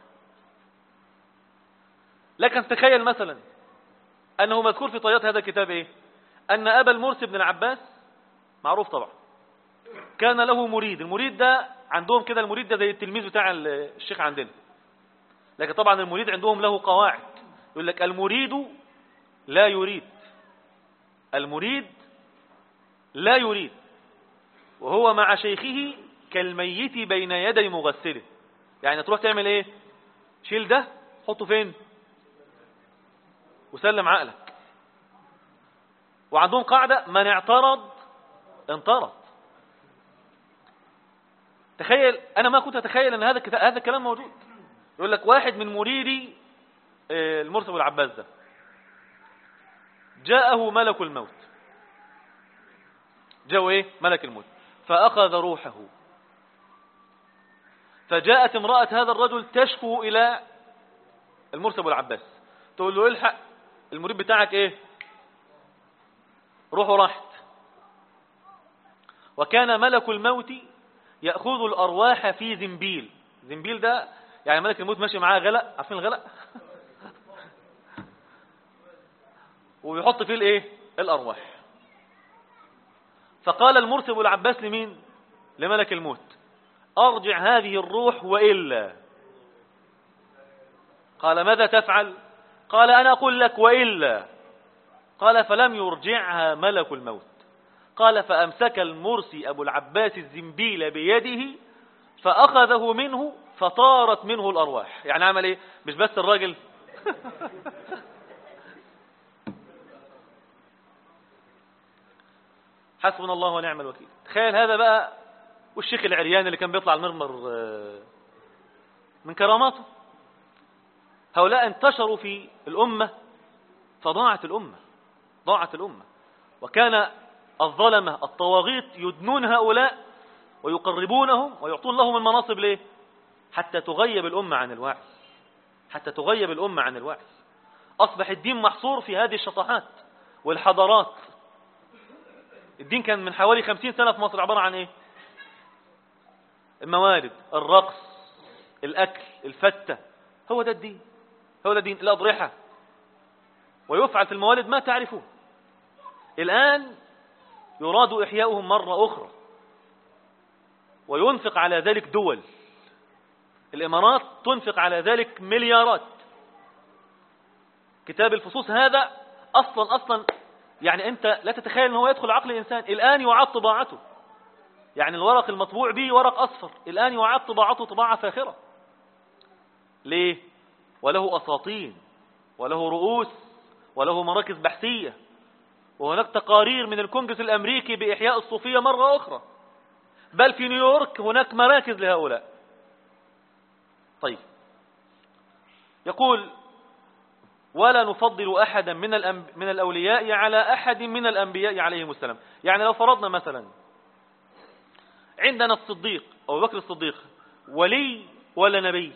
لكن تخيل مثلا أنه مذكور في طيات هذا الكتاب إيه؟ أن أبا المرسي بن العباس معروف طبعا كان له مريد. المريد ده عندهم كده، المريد ده زي التلميذ بتاع الشيخ عندنا، لكن طبعا المريد عندهم له قواعد. يقول لك المريد لا يريد، المريد لا يريد، وهو مع شيخه كالميت بين يدي مغسله. يعني تروح تعمل ايه؟ شيل ده حطه فين وسلم عقلك. وعندهم قاعدة: من اعترض انطرد. تخيل، انا ما كنت اتخيل ان هذا الكلام موجود. يقول لك واحد من مريدي المرسي والعباس ده جاءه ملك الموت. جاءه ايه؟ ملك الموت. فأخذ روحه. فجاءت امرأة هذا الرجل تشكو إلى المرسي والعباس، تقول له: الحق المريد بتاعك ايه؟ روحه راحت. وكان ملك الموت يأخذ الأرواح في زنبيل. زنبيل ده يعني ملك الموت ماشي معاه غلق، عارفين الغلق؟ ويحط فيه الايه؟ الارواح. فقال المرسل ابو العباس لمين؟ لملك الموت: ارجع هذه الروح والا. قال: ماذا تفعل؟ قال: انا اقول لك والا. قال: فلم يرجعها ملك الموت. قال: فامسك المرسي ابو العباس الزنبيل بيده فاخذه منه فطارت منه الارواح. يعني عمل ايه؟ مش بس الراجل حسبنا الله ونعم الوكيل. تخيل هذا بقى، والشيخ العريان اللي كان بيطلع المرمر من كراماته. هؤلاء انتشروا في الأمة فضاعت الأمة، ضاعت الأمة. وكان الظلمة الطواغيت يدنون هؤلاء ويقربونهم ويعطون لهم المناصب. ليه؟ حتى تغيب الأمة عن الوعي، حتى تغيب الأمة عن الوعي. أصبح الدين محصور في هذه الشطحات والحضارات. الدين كان من حوالي 50 سنة في مصر عبارة عن ايه؟ الموارد، الرقص، الأكل، الفتة. هو ده الدين، هو ده الدين. الأضرحة، ويفعل في الموالد ما تعرفون. الآن يراد إحياؤهم مرة أخرى، وينفق على ذلك دول. الإمارات تنفق على ذلك مليارات. كتاب الفصوص هذا أصلا يعني أنت لا تتخيل أنه يدخل عقل الإنسان. الآن يعاد طباعته، يعني الورق المطبوع به ورق أصفر، الآن يعاد طباعته طباعة فاخرة. ليه؟ وله أساطين، وله رؤوس، وله مراكز بحثية، وهناك تقارير من الكونجرس الأمريكي بإحياء الصوفية مرة أخرى، بل في نيويورك هناك مراكز لهؤلاء. طيب، يقول: ولا نفضل أحدا من الأولياء على أحد من الأنبياء عليهم السلام. يعني لو فرضنا مثلا عندنا الصديق أو بكر الصديق، ولي ولا نبي؟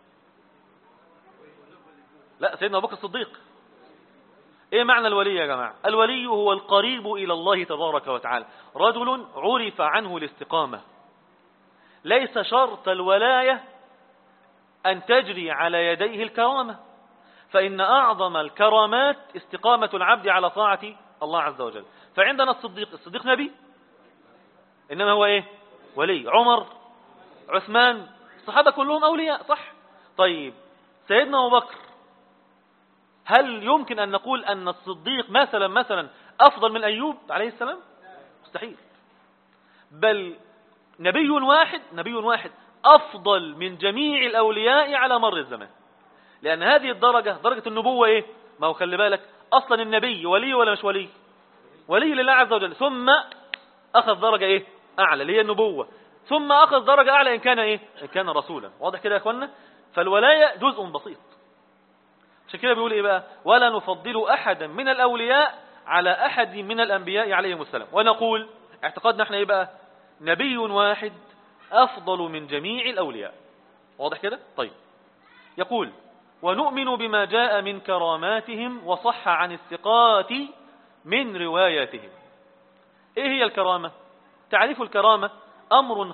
لا، سيدنا أبو بكر الصديق. ايه معنى الولي يا جماعة؟ الولي هو القريب إلى الله تبارك وتعالى، رجل عرف عنه الاستقامة. ليس شرط الولاية أن تجري على يديه الكرامة، فإن أعظم الكرامات استقامة العبد على طاعة الله عز وجل. فعندنا الصديق نبي، إنما هو إيه؟ ولي. عمر، عثمان، الصحابة كلهم أولياء، صح؟ طيب، سيدنا أبو بكر، هل يمكن أن نقول أن الصديق مثلا أفضل من أيوب عليه السلام؟ مستحيل. بل نبي واحد أفضل من جميع الأولياء على مر الزمان. لأن هذه الدرجة، درجة النبوة إيه؟ ما هو خلي بالك، أصلا النبي ولي ولا مش ولي؟ ولي لله عز وجل، ثم أخذ درجة إيه؟ أعلى، اللي هي النبوة، ثم أخذ درجة أعلى إن كان إيه؟ إن كان رسولا. واضح كده يا أخوانا؟ فالولاية جزء بسيط. عشان كده بيقول إيه بقى؟ ولا نفضل أحدا من الأولياء على أحد من الأنبياء عليهم السلام. ونقول اعتقادنا احنا إيه بقى؟ نبي واحد أفضل من جميع الأولياء. واضح كده؟ طيب، يقول: ونؤمن بما جاء من كراماتهم وصح عن الثقات من رواياتهم. ايه هي الكرامة؟ تعريف الكرامة: أمر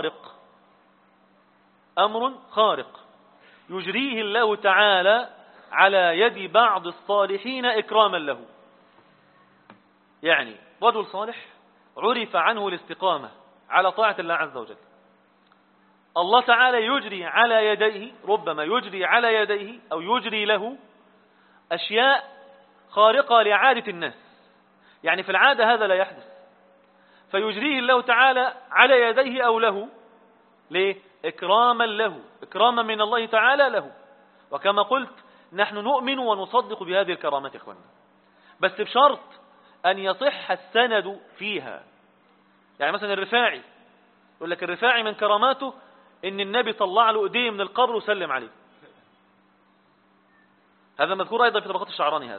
خارق يجريه الله تعالى على يد بعض الصالحين إكراما له. يعني رجل صالح عرف عنه الاستقامة على طاعة الله عز وجل، الله تعالى يجري على يديه، ربما يجري على يديه أو يجري له أشياء خارقة لعادة الناس. يعني في العادة هذا لا يحدث، فيجريه الله تعالى على يديه أو له. ليه؟ إكراما له، إكراما من الله تعالى له. وكما قلت، نحن نؤمن ونصدق بهذه الكرامات يا إخواننا، بس بشرط أن يصح السند فيها. يعني مثلا الرفاعي، يقول لك الرفاعي من كراماته إن النبي طلع له إيديه من القبر وسلم عليه. هذا مذكور أيضا في طبقات الشعراني.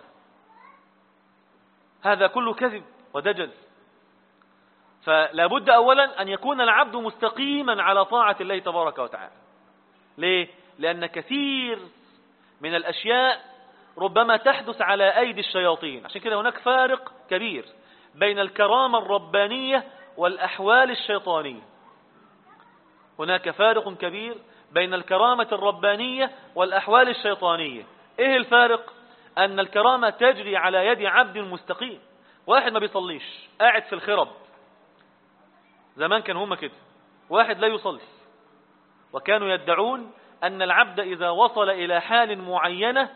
هذا كله كذب ودجل. فلا بد أولا أن يكون العبد مستقيما على طاعة الله تبارك وتعالى. ليه؟ لأن كثير من الأشياء ربما تحدث على أيدي الشياطين. عشان كده هناك فارق كبير بين الكرامة الربانية والأحوال الشيطانية. هناك فارق كبير بين الكرامة الربانية والأحوال الشيطانية. إيه الفارق؟ أن الكرامة تجري على يد عبد مستقيم. واحد ما بيصليش قاعد في الخرب، زمان كان هم كده، واحد لا يصلي، وكانوا يدعون أن العبد إذا وصل إلى حال معينة،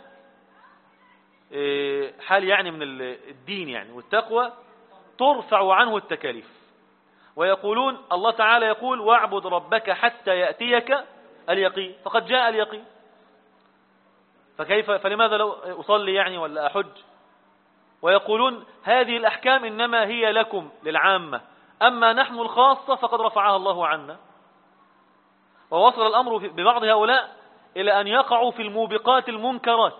حال يعني من الدين يعني والتقوى، ترفع عنه التكاليف. ويقولون الله تعالى يقول واعبد ربك حتى يأتيك اليقين، فقد جاء اليقين، فلماذا لو أصلي يعني ولا أحج؟ ويقولون هذه الأحكام إنما هي لكم للعامة، أما نحن الخاصة فقد رفعها الله عنا. ووصل الأمر ببعض هؤلاء إلى أن يقعوا في الموبقات المنكرات،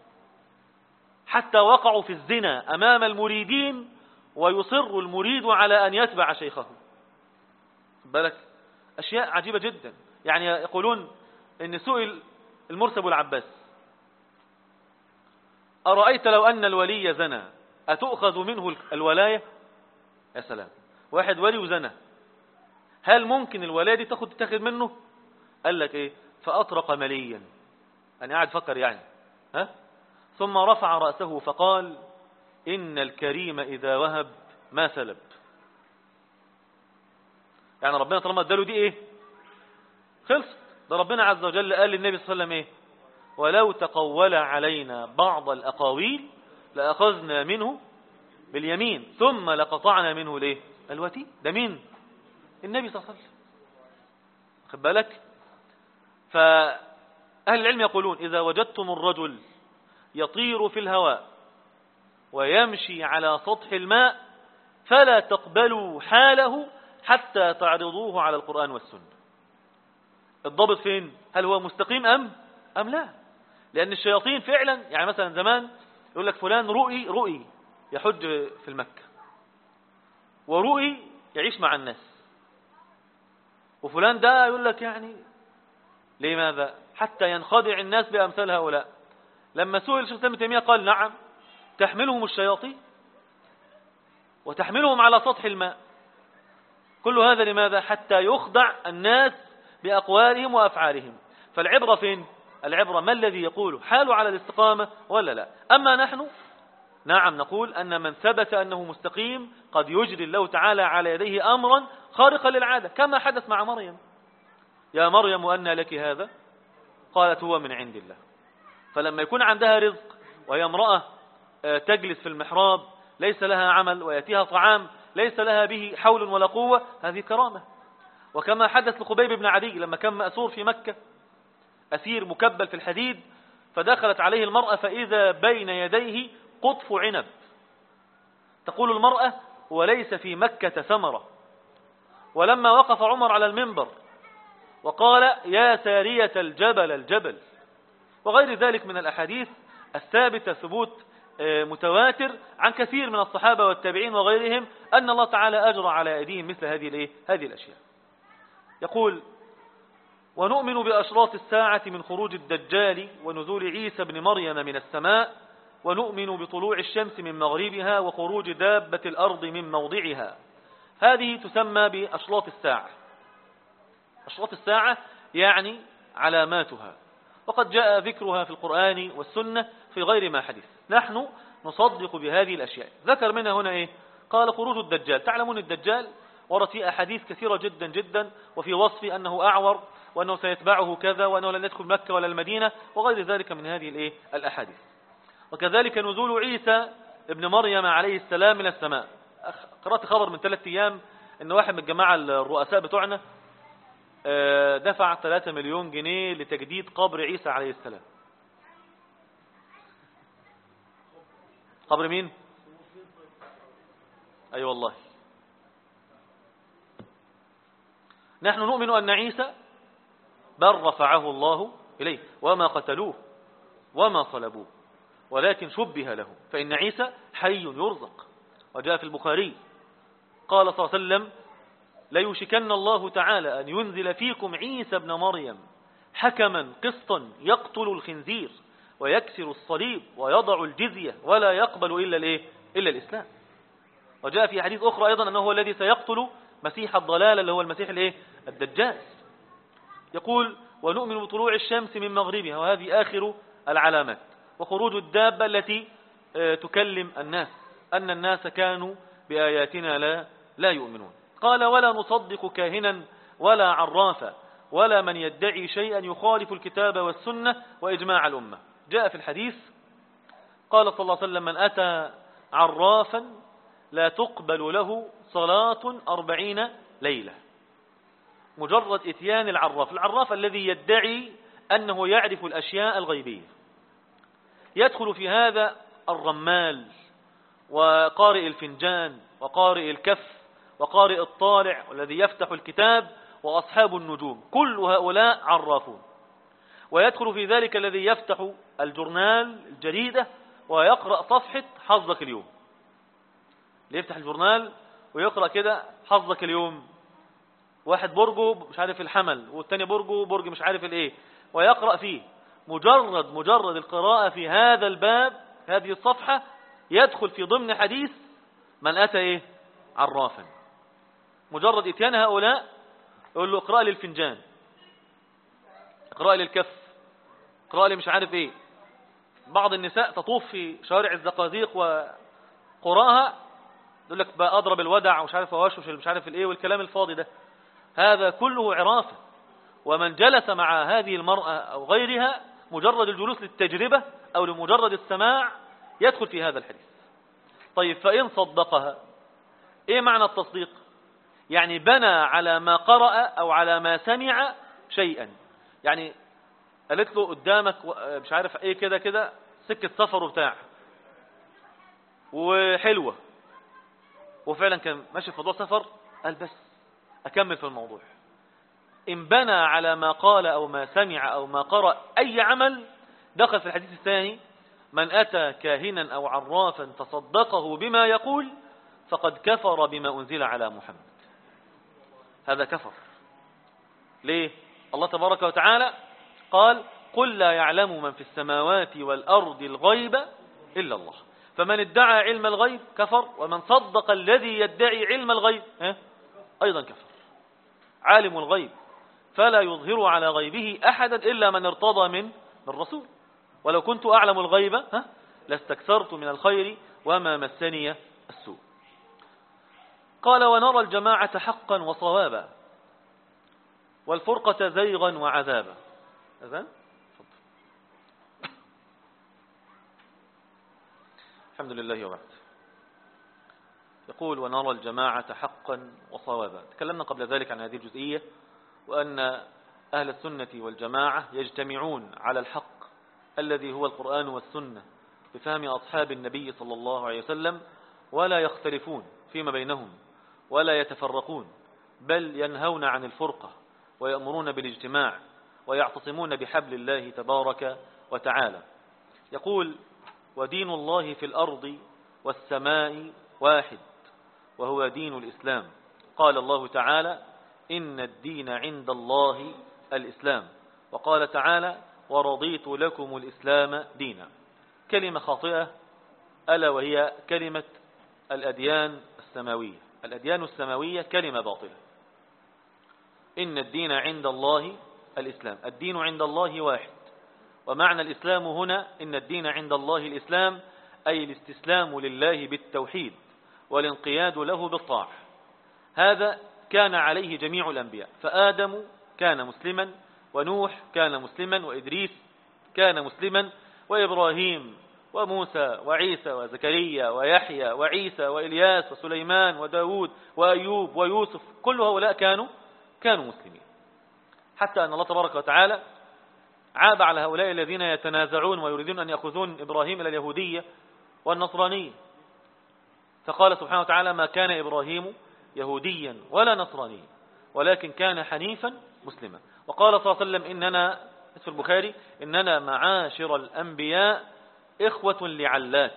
حتى وقعوا في الزنا أمام المريدين، ويصر المريد على أن يتبع شيخه. بالك أشياء عجيبة جدا. يعني يقولون إن سئل المرسي أبو العباس أرأيت لو أن الولي زنى أتؤخذ منه الولاية؟ يا سلام، واحد ولي وزنى، هل ممكن الولاية دي تاخد منه؟ قال لك إيه؟ فأطرق مليا، أنا قاعد فكر يعني، ثم رفع رأسه فقال إن الكريم إذا وهب ما سلب. يعني ربنا طالما اداله دي إيه؟ خلص. ده ربنا عز وجل قال للنبي صلى الله عليه وسلم إيه؟ ولو تقول علينا بعض الأقاويل لأخذنا منه باليمين ثم لقطعنا منه ليه؟ الوتين. ده مين؟ النبي صلى الله عليه وسلم. خد بالك. فأهل العلم يقولون إذا وجدتم الرجل يطير في الهواء ويمشي على سطح الماء فلا تقبلوا حاله حتى تعرضوه على القرآن والسنة. الضبط فين؟ هل هو مستقيم أم لا؟ لأن الشياطين فعلا، يعني مثلا زمان يقول لك فلان رؤي يحج في المكة، ورؤي يعيش مع الناس، وفلان ده يقول لك يعني لماذا؟ حتى ينخدع الناس بأمثال هؤلاء. لما سئل شيخ ابن تيمية قال نعم، تحملهم الشياطين وتحملهم على سطح الماء. كل هذا لماذا؟ حتى يخدع الناس بأقوالهم وأفعالهم. فالعبرة فين؟ العبرة ما الذي يقوله، حاله على الاستقامة ولا لا. أما نحن نعم نقول أن من ثبت أنه مستقيم قد يجري الله تعالى على يديه أمرا خارقا للعادة، كما حدث مع مريم. يا مريم أنى لك هذا؟ قالت هو من عند الله. فلما يكون عندها رزق وهي امرأة تجلس في المحراب ليس لها عمل ويأتيها طعام ليس لها به حول ولا قوة، هذه كرامة. وكما حدث لخبيب بن عدي لما كان مأسور في مكة، أسير مكبل في الحديد، فدخلت عليه المرأة فإذا بين يديه قطف عنب. تقول المرأة وليس في مكة ثمرة. ولما وقف عمر على المنبر وقال يا سارية الجبل وغير ذلك من الأحاديث الثابتة ثبوت متواتر عن كثير من الصحابة والتابعين وغيرهم أن الله تعالى أجرى على أيديهم مثل هذه الأشياء. يقول ونؤمن بأشراط الساعة من خروج الدجال ونزول عيسى بن مريم من السماء، ونؤمن بطلوع الشمس من مغربها وخروج دابة الأرض من موضعها. هذه تسمى بأشراط الساعة. أشراط الساعة يعني علاماتها، وقد جاء ذكرها في القرآن والسنة في غير ما حديث. نحن نصدق بهذه الأشياء. ذكر منها هنا إيه؟ قال خروج الدجال. تعلمون الدجال ورد فيه أحاديث كثيرة جدا جدا، وفي وصف أنه أعور وأنه سيتبعه كذا وأنه لن يدخل مكة ولا المدينة وغير ذلك من هذه الأحاديث. وكذلك نزول عيسى ابن مريم عليه السلام من السماء. قرأت خبر من 3 أيام أن واحد من الجماعة الرؤساء بتوعنا دفع 3 مليون جنيه لتجديد قبر عيسى عليه السلام. قبر مين؟ أي والله. نحن نؤمن أن عيسى بل رفعه الله إليه وما قتلوه وما صلبوه ولكن شبه له، فإن عيسى حي يرزق. وجاء في البخاري قال صلى الله عليه وسلم ليوشكن الله تعالى أن ينزل فيكم عيسى بن مريم حكما قسطا يقتل الخنزير ويكسر الصليب ويضع الجزية ولا يقبل إلا الإسلام. وجاء في حديث أخرى أيضا أنه هو الذي سيقتل مسيح الضلال اللي هو المسيح الدجال. يقول ونؤمن بطلوع الشمس من مغربها، وهذه آخر العلامات. وخروج الدابة التي تكلم الناس، أن الناس كانوا بآياتنا لا يؤمنون. قال ولا نصدق كاهنا ولا عرافا ولا من يدعي شيئا يخالف الكتاب والسنة وإجماع الأمة. جاء في الحديث قال صلى الله عليه وسلم من أتى عرافا لا تقبل له صلاة 40 ليلة. مجرد اتيان العراف الذي يدعي أنه يعرف الأشياء الغيبية، يدخل في هذا الرمال وقارئ الفنجان وقارئ الكف وقارئ الطالع والذي يفتح الكتاب وأصحاب النجوم، كل هؤلاء عرافون. ويدخل في ذلك الذي يفتح الجورنال الجريدة ويقرأ صفحة حظك اليوم، اللي يفتح الجورنال ويقرأ كده حظك اليوم، واحد برجه مش عارف الحمل والتاني برج مش عارف الايه، ويقرأ فيه. مجرد القراءة في هذا الباب هذه الصفحة يدخل في ضمن حديث من أتى ايه عرافا. مجرد اتيان هؤلاء يقول له اقرأ لي الفنجان، اقرأ لي الكف، اقرأ لي مش عارف ايه. بعض النساء تطوف في شوارع الزقازيق وقراها يقول لك بقى اضرب الودع ومش عارف اوشوش مش عارف الايه والكلام الفاضي ده. هذا كله عرافة. ومن جلس مع هذه المرأة او غيرها مجرد الجلوس للتجربة او لمجرد السماع يدخل في هذا الحديث. طيب فإن صدقها، ايه معنى التصديق؟ يعني بنى على ما قرأ او على ما سمع شيئا. يعني قالت له قدامك مش عارف ايه كده كده سكة سفر وبتاع وحلوة، وفعلا كان ماشي في موضوع سفر، قال بس أكمل في الموضوع. إن بنى على ما قال أو ما سمع أو ما قرأ أي عمل دخل في الحديث الثاني من أتى كاهنا أو عرافا فصدقه بما يقول فقد كفر بما أنزل على محمد. هذا كفر. ليه؟ الله تبارك وتعالى قال قل لا يعلم من في السماوات والأرض الغيب إلا الله. فمن ادعى علم الغيب كفر، ومن صدق الذي يدعي علم الغيب أيضا كفر. عالم الغيب فلا يظهر على غيبه أحدا إلا من ارتضى من الرسول. ولو كنت أعلم الغيب لاستكثرت من الخير وما مسني السوء. قال ونرى الجماعة حقا وصوابا والفرقة زيغا وعذابا. أذن؟ الحمد لله وبعد. يقول ونرى الجماعة حقا وصوابا. تكلمنا قبل ذلك عن هذه الجزئية، وأن أهل السنة والجماعة يجتمعون على الحق الذي هو القرآن والسنة بفهم أصحاب النبي صلى الله عليه وسلم، ولا يختلفون فيما بينهم ولا يتفرقون، بل ينهون عن الفرقة ويأمرون بالاجتماع ويعتصمون بحبل الله تبارك وتعالى. يقول ودين الله في الأرض والسماء واحد وهو دين الإسلام. قال الله تعالى إن الدين عند الله الإسلام، وقال تعالى ورضيت لكم الإسلام دينا. كلمة خاطئة ألا وهي كلمة الأديان السماوية. الأديان السماوية كلمة باطلة. إن الدين عند الله الإسلام، الدين عند الله واحد. ومعنى الإسلام هنا إن الدين عند الله الإسلام أي الاستسلام لله بالتوحيد والانقياد له بالطاعة. هذا كان عليه جميع الأنبياء، فآدم كان مسلما، ونوح كان مسلما، وإدريس كان مسلما، وإبراهيم وموسى وعيسى وزكريا ويحيى وعيسى وإلياس وسليمان وداود وأيوب ويوسف، كل هؤلاء كانوا مسلمين. حتى أن الله تبارك وتعالى عاب على هؤلاء الذين يتنازعون ويريدون أن يأخذون إبراهيم إلى اليهودية والنصرانية، فقال سبحانه وتعالى ما كان إبراهيم يهوديا ولا نصرانيا ولكن كان حنيفا مسلما. وقال صلى الله عليه وسلم إننا في البخاري إننا معاشر الأنبياء إخوة لعلات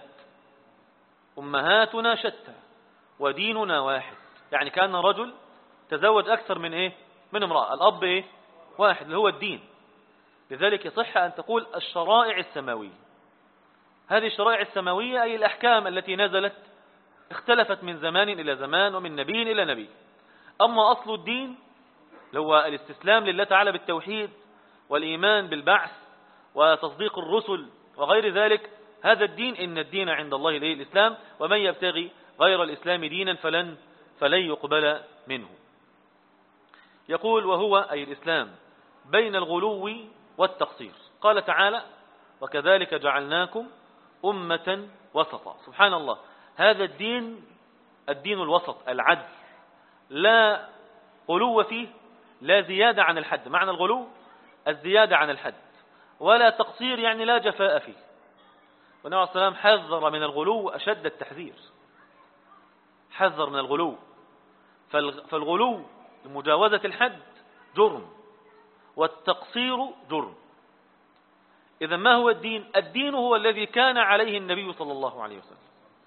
أمهاتنا شتى وديننا واحد. يعني كان رجل تزوج أكثر من امرأة، الأب واحد اللي هو الدين. لذلك يصح أن تقول الشرائع السماوية. هذه الشرائع السماوية أي الأحكام التي نزلت اختلفت من زمان إلى زمان ومن نبي إلى نبي. أما أصل الدين اللي هو الاستسلام لله تعالى بالتوحيد والإيمان بالبعث وتصديق الرسل وغير ذلك، هذا الدين إن الدين عند الله الإسلام، ومن يبتغي غير الإسلام دينا فلن يقبل منه. يقول وهو أي الإسلام بين الغلو والتقصير. قال تعالى وكذلك جعلناكم أمة وسطا. سبحان الله، هذا الدين الوسط العدل، لا غلو فيه، لا زيادة عن الحد. معنى الغلو الزيادة عن الحد، ولا تقصير يعني لا جفاء فيه. والنبي عليه الصلاة والسلام حذر من الغلو أشد التحذير، حذر من الغلو. فالغلو مجاوزة الحد جرم، والتقصير جرم. إذا ما هو الدين؟ الدين هو الذي كان عليه النبي صلى الله عليه وسلم.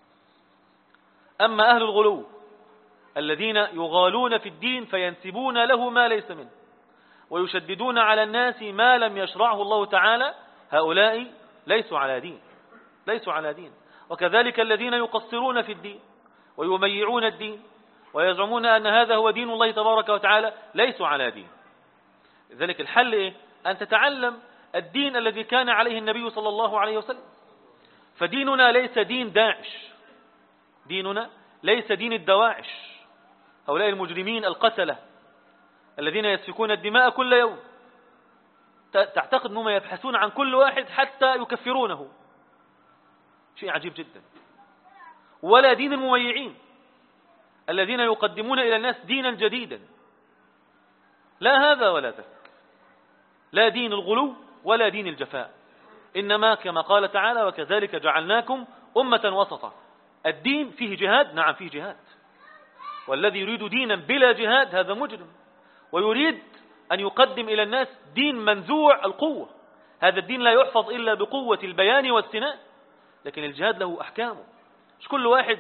أما أهل الغلو الذين يغالون في الدين فينسبون له ما ليس منه ويشددون على الناس ما لم يشرعه الله تعالى، هؤلاء ليسوا على دين. وكذلك الذين يقصرون في الدين ويميعون الدين ويزعمون أن هذا هو دين الله تبارك وتعالى ليسوا على دين. لذلك الحل إيه؟ أن تتعلم الدين الذي كان عليه النبي صلى الله عليه وسلم. فديننا ليس دين داعش، ديننا ليس دين الدواعش، هؤلاء المجرمين القتلة الذين يسفكون الدماء كل يوم. تعتقد أنهم يبحثون عن كل واحد حتى يكفرونه، شيء عجيب جدا. ولا دين المميعين الذين يقدمون إلى الناس دينا جديدا، لا هذا ولا ذاك، لا دين الغلو ولا دين الجفاء، إنما كما قال تعالى وكذلك جعلناكم أمة وسطا. الدين فيه جهاد، نعم فيه جهاد، والذي يريد دينا بلا جهاد هذا مجرم، ويريد أن يقدم إلى الناس دين منزوع القوة. هذا الدين لا يحفظ إلا بقوة البيان والسنان، لكن الجهاد له أحكامه. مش كل واحد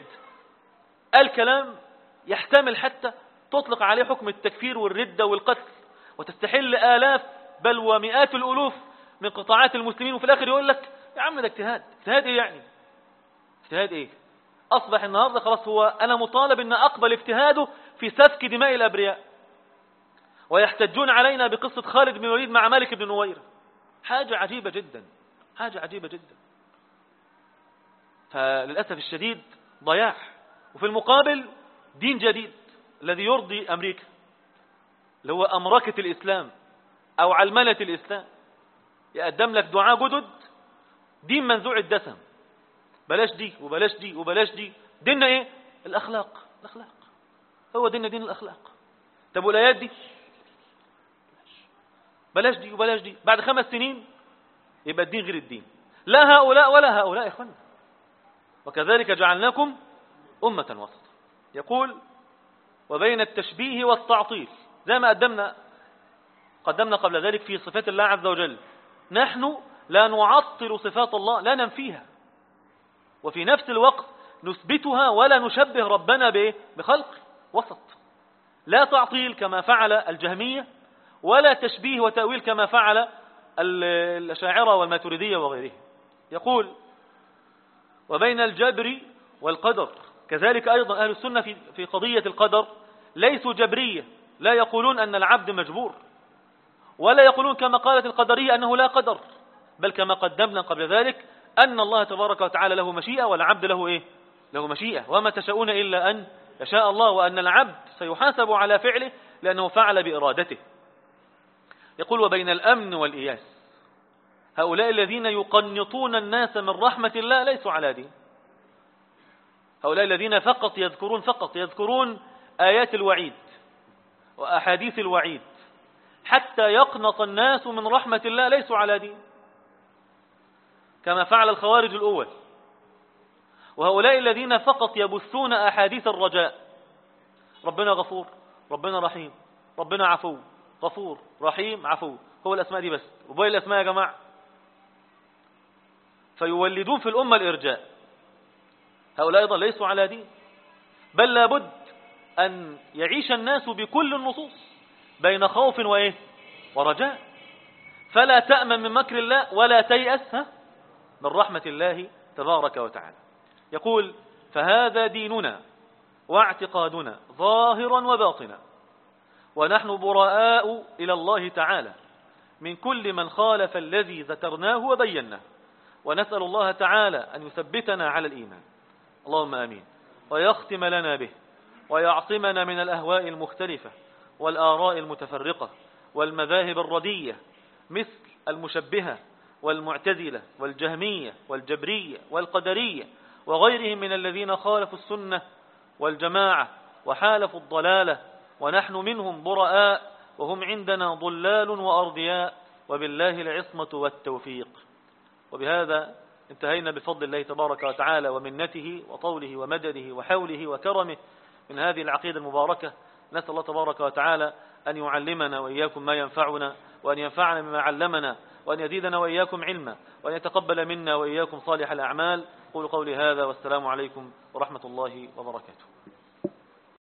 الكلام يحتمل حتى تطلق عليه حكم التكفير والردة والقتل، وتستحل آلاف بل ومئات الألوف من قطاعات المسلمين، وفي الآخر يقول لك يا عم ده اجتهاد. اجتهاد إيه يعني؟ اجتهاد إيه؟ أصبح النهاردة خلاص هو أنا مطالب أن أقبل اجتهاده في سفك دماء الأبرياء، ويحتجون علينا بقصة خالد بن الوليد مع مالك بن نويرة. حاجة عجيبة جدا، حاجة عجيبة جدا. فللأسف الشديد ضياع. وفي المقابل دين جديد الذي يرضي أمريكا، اللي هو أمركة الإسلام أو علمنة الإسلام، يقدم لك دعاء جدد، دين منزوع الدسم، بلاش دي وبلاش دي وبلاش دي. ديننا إيه؟ الأخلاق. هو ديننا دين الأخلاق. طب والآيات دي بلاش دي وبلاش دي. بعد 5 سنين يبقى الدين غير الدين، لا هؤلاء ولا هؤلاء. إخوانا وكذلك جعلناكم أمة وسطا. يقول وبين التشبيه والتعطيل، زي ما قدمنا قبل ذلك في صفات الله عز وجل. نحن لا نعطل صفات الله، لا ننفيها، وفي نفس الوقت نثبتها ولا نشبه ربنا بخلق. وسط، لا تعطيل كما فعل الجهمية، ولا تشبيه وتأويل كما فعل الأشاعرة والماتريدية وغيرهم. يقول وبين الجبر والقدر. كذلك أيضا أهل السنة في قضية القدر ليسوا جبرية، لا يقولون أن العبد مجبور، ولا يقولون كما قالت القدرية أنه لا قدر، بل كما قدمنا قبل ذلك أن الله تبارك وتعالى له مشيئة والعبد له إيه؟ له مشيئة، وما تشاءون إلا أن يشاء الله، وأن العبد سيحاسب على فعله لأنه فعل بإرادته. يقول وبين الأمن والإياس. هؤلاء الذين يقنطون الناس من رحمة الله ليسوا على دين. هؤلاء الذين فقط يذكرون آيات الوعيد وأحاديث الوعيد حتى يقنط الناس من رحمة الله ليسوا على دين، كما فعل الخوارج الأول. وهؤلاء الذين فقط يبثون أحاديث الرجاء، ربنا غفور، ربنا رحيم، ربنا عفو، غفور رحيم عفو، هو الأسماء دي بس، وباقي الأسماء يا جماعة، فيولدون في الأمة الإرجاء. هؤلاء أيضا ليسوا على دين، بل لابد أن يعيش الناس بكل النصوص بين خوف وإيه؟ ورجاء. فلا تأمن من مكر الله ولا تيأس من رحمة الله تبارك وتعالى. يقول فهذا ديننا واعتقادنا ظاهرا وباطنا، ونحن براء إلى الله تعالى من كل من خالف الذي ذكرناه وبيناه، ونسأل الله تعالى أن يثبتنا على الإيمان، اللهم آمين، ويختم لنا به، ويعصمنا من الأهواء المختلفة والآراء المتفرقة والمذاهب الردية مثل المشبهة والمعتزلة والجهمية والجبرية والقدرية وغيرهم من الذين خالفوا السنة والجماعة وحالفوا الضلالة، ونحن منهم براء وهم عندنا ضلال وأرضياء، وبالله العصمة والتوفيق. وبهذا انتهينا بفضل الله تبارك وتعالى ومنته وطوله ومدده وحوله وكرمه من هذه العقيدة المباركة. نسأل الله تبارك وتعالى أن يعلمنا وإياكم ما ينفعنا، وأن ينفعنا بما علمنا، وأن يزيدنا وإياكم علما، وأن يتقبل منا وإياكم صالح الأعمال. قولوا قولي هذا، والسلام عليكم ورحمة الله وبركاته.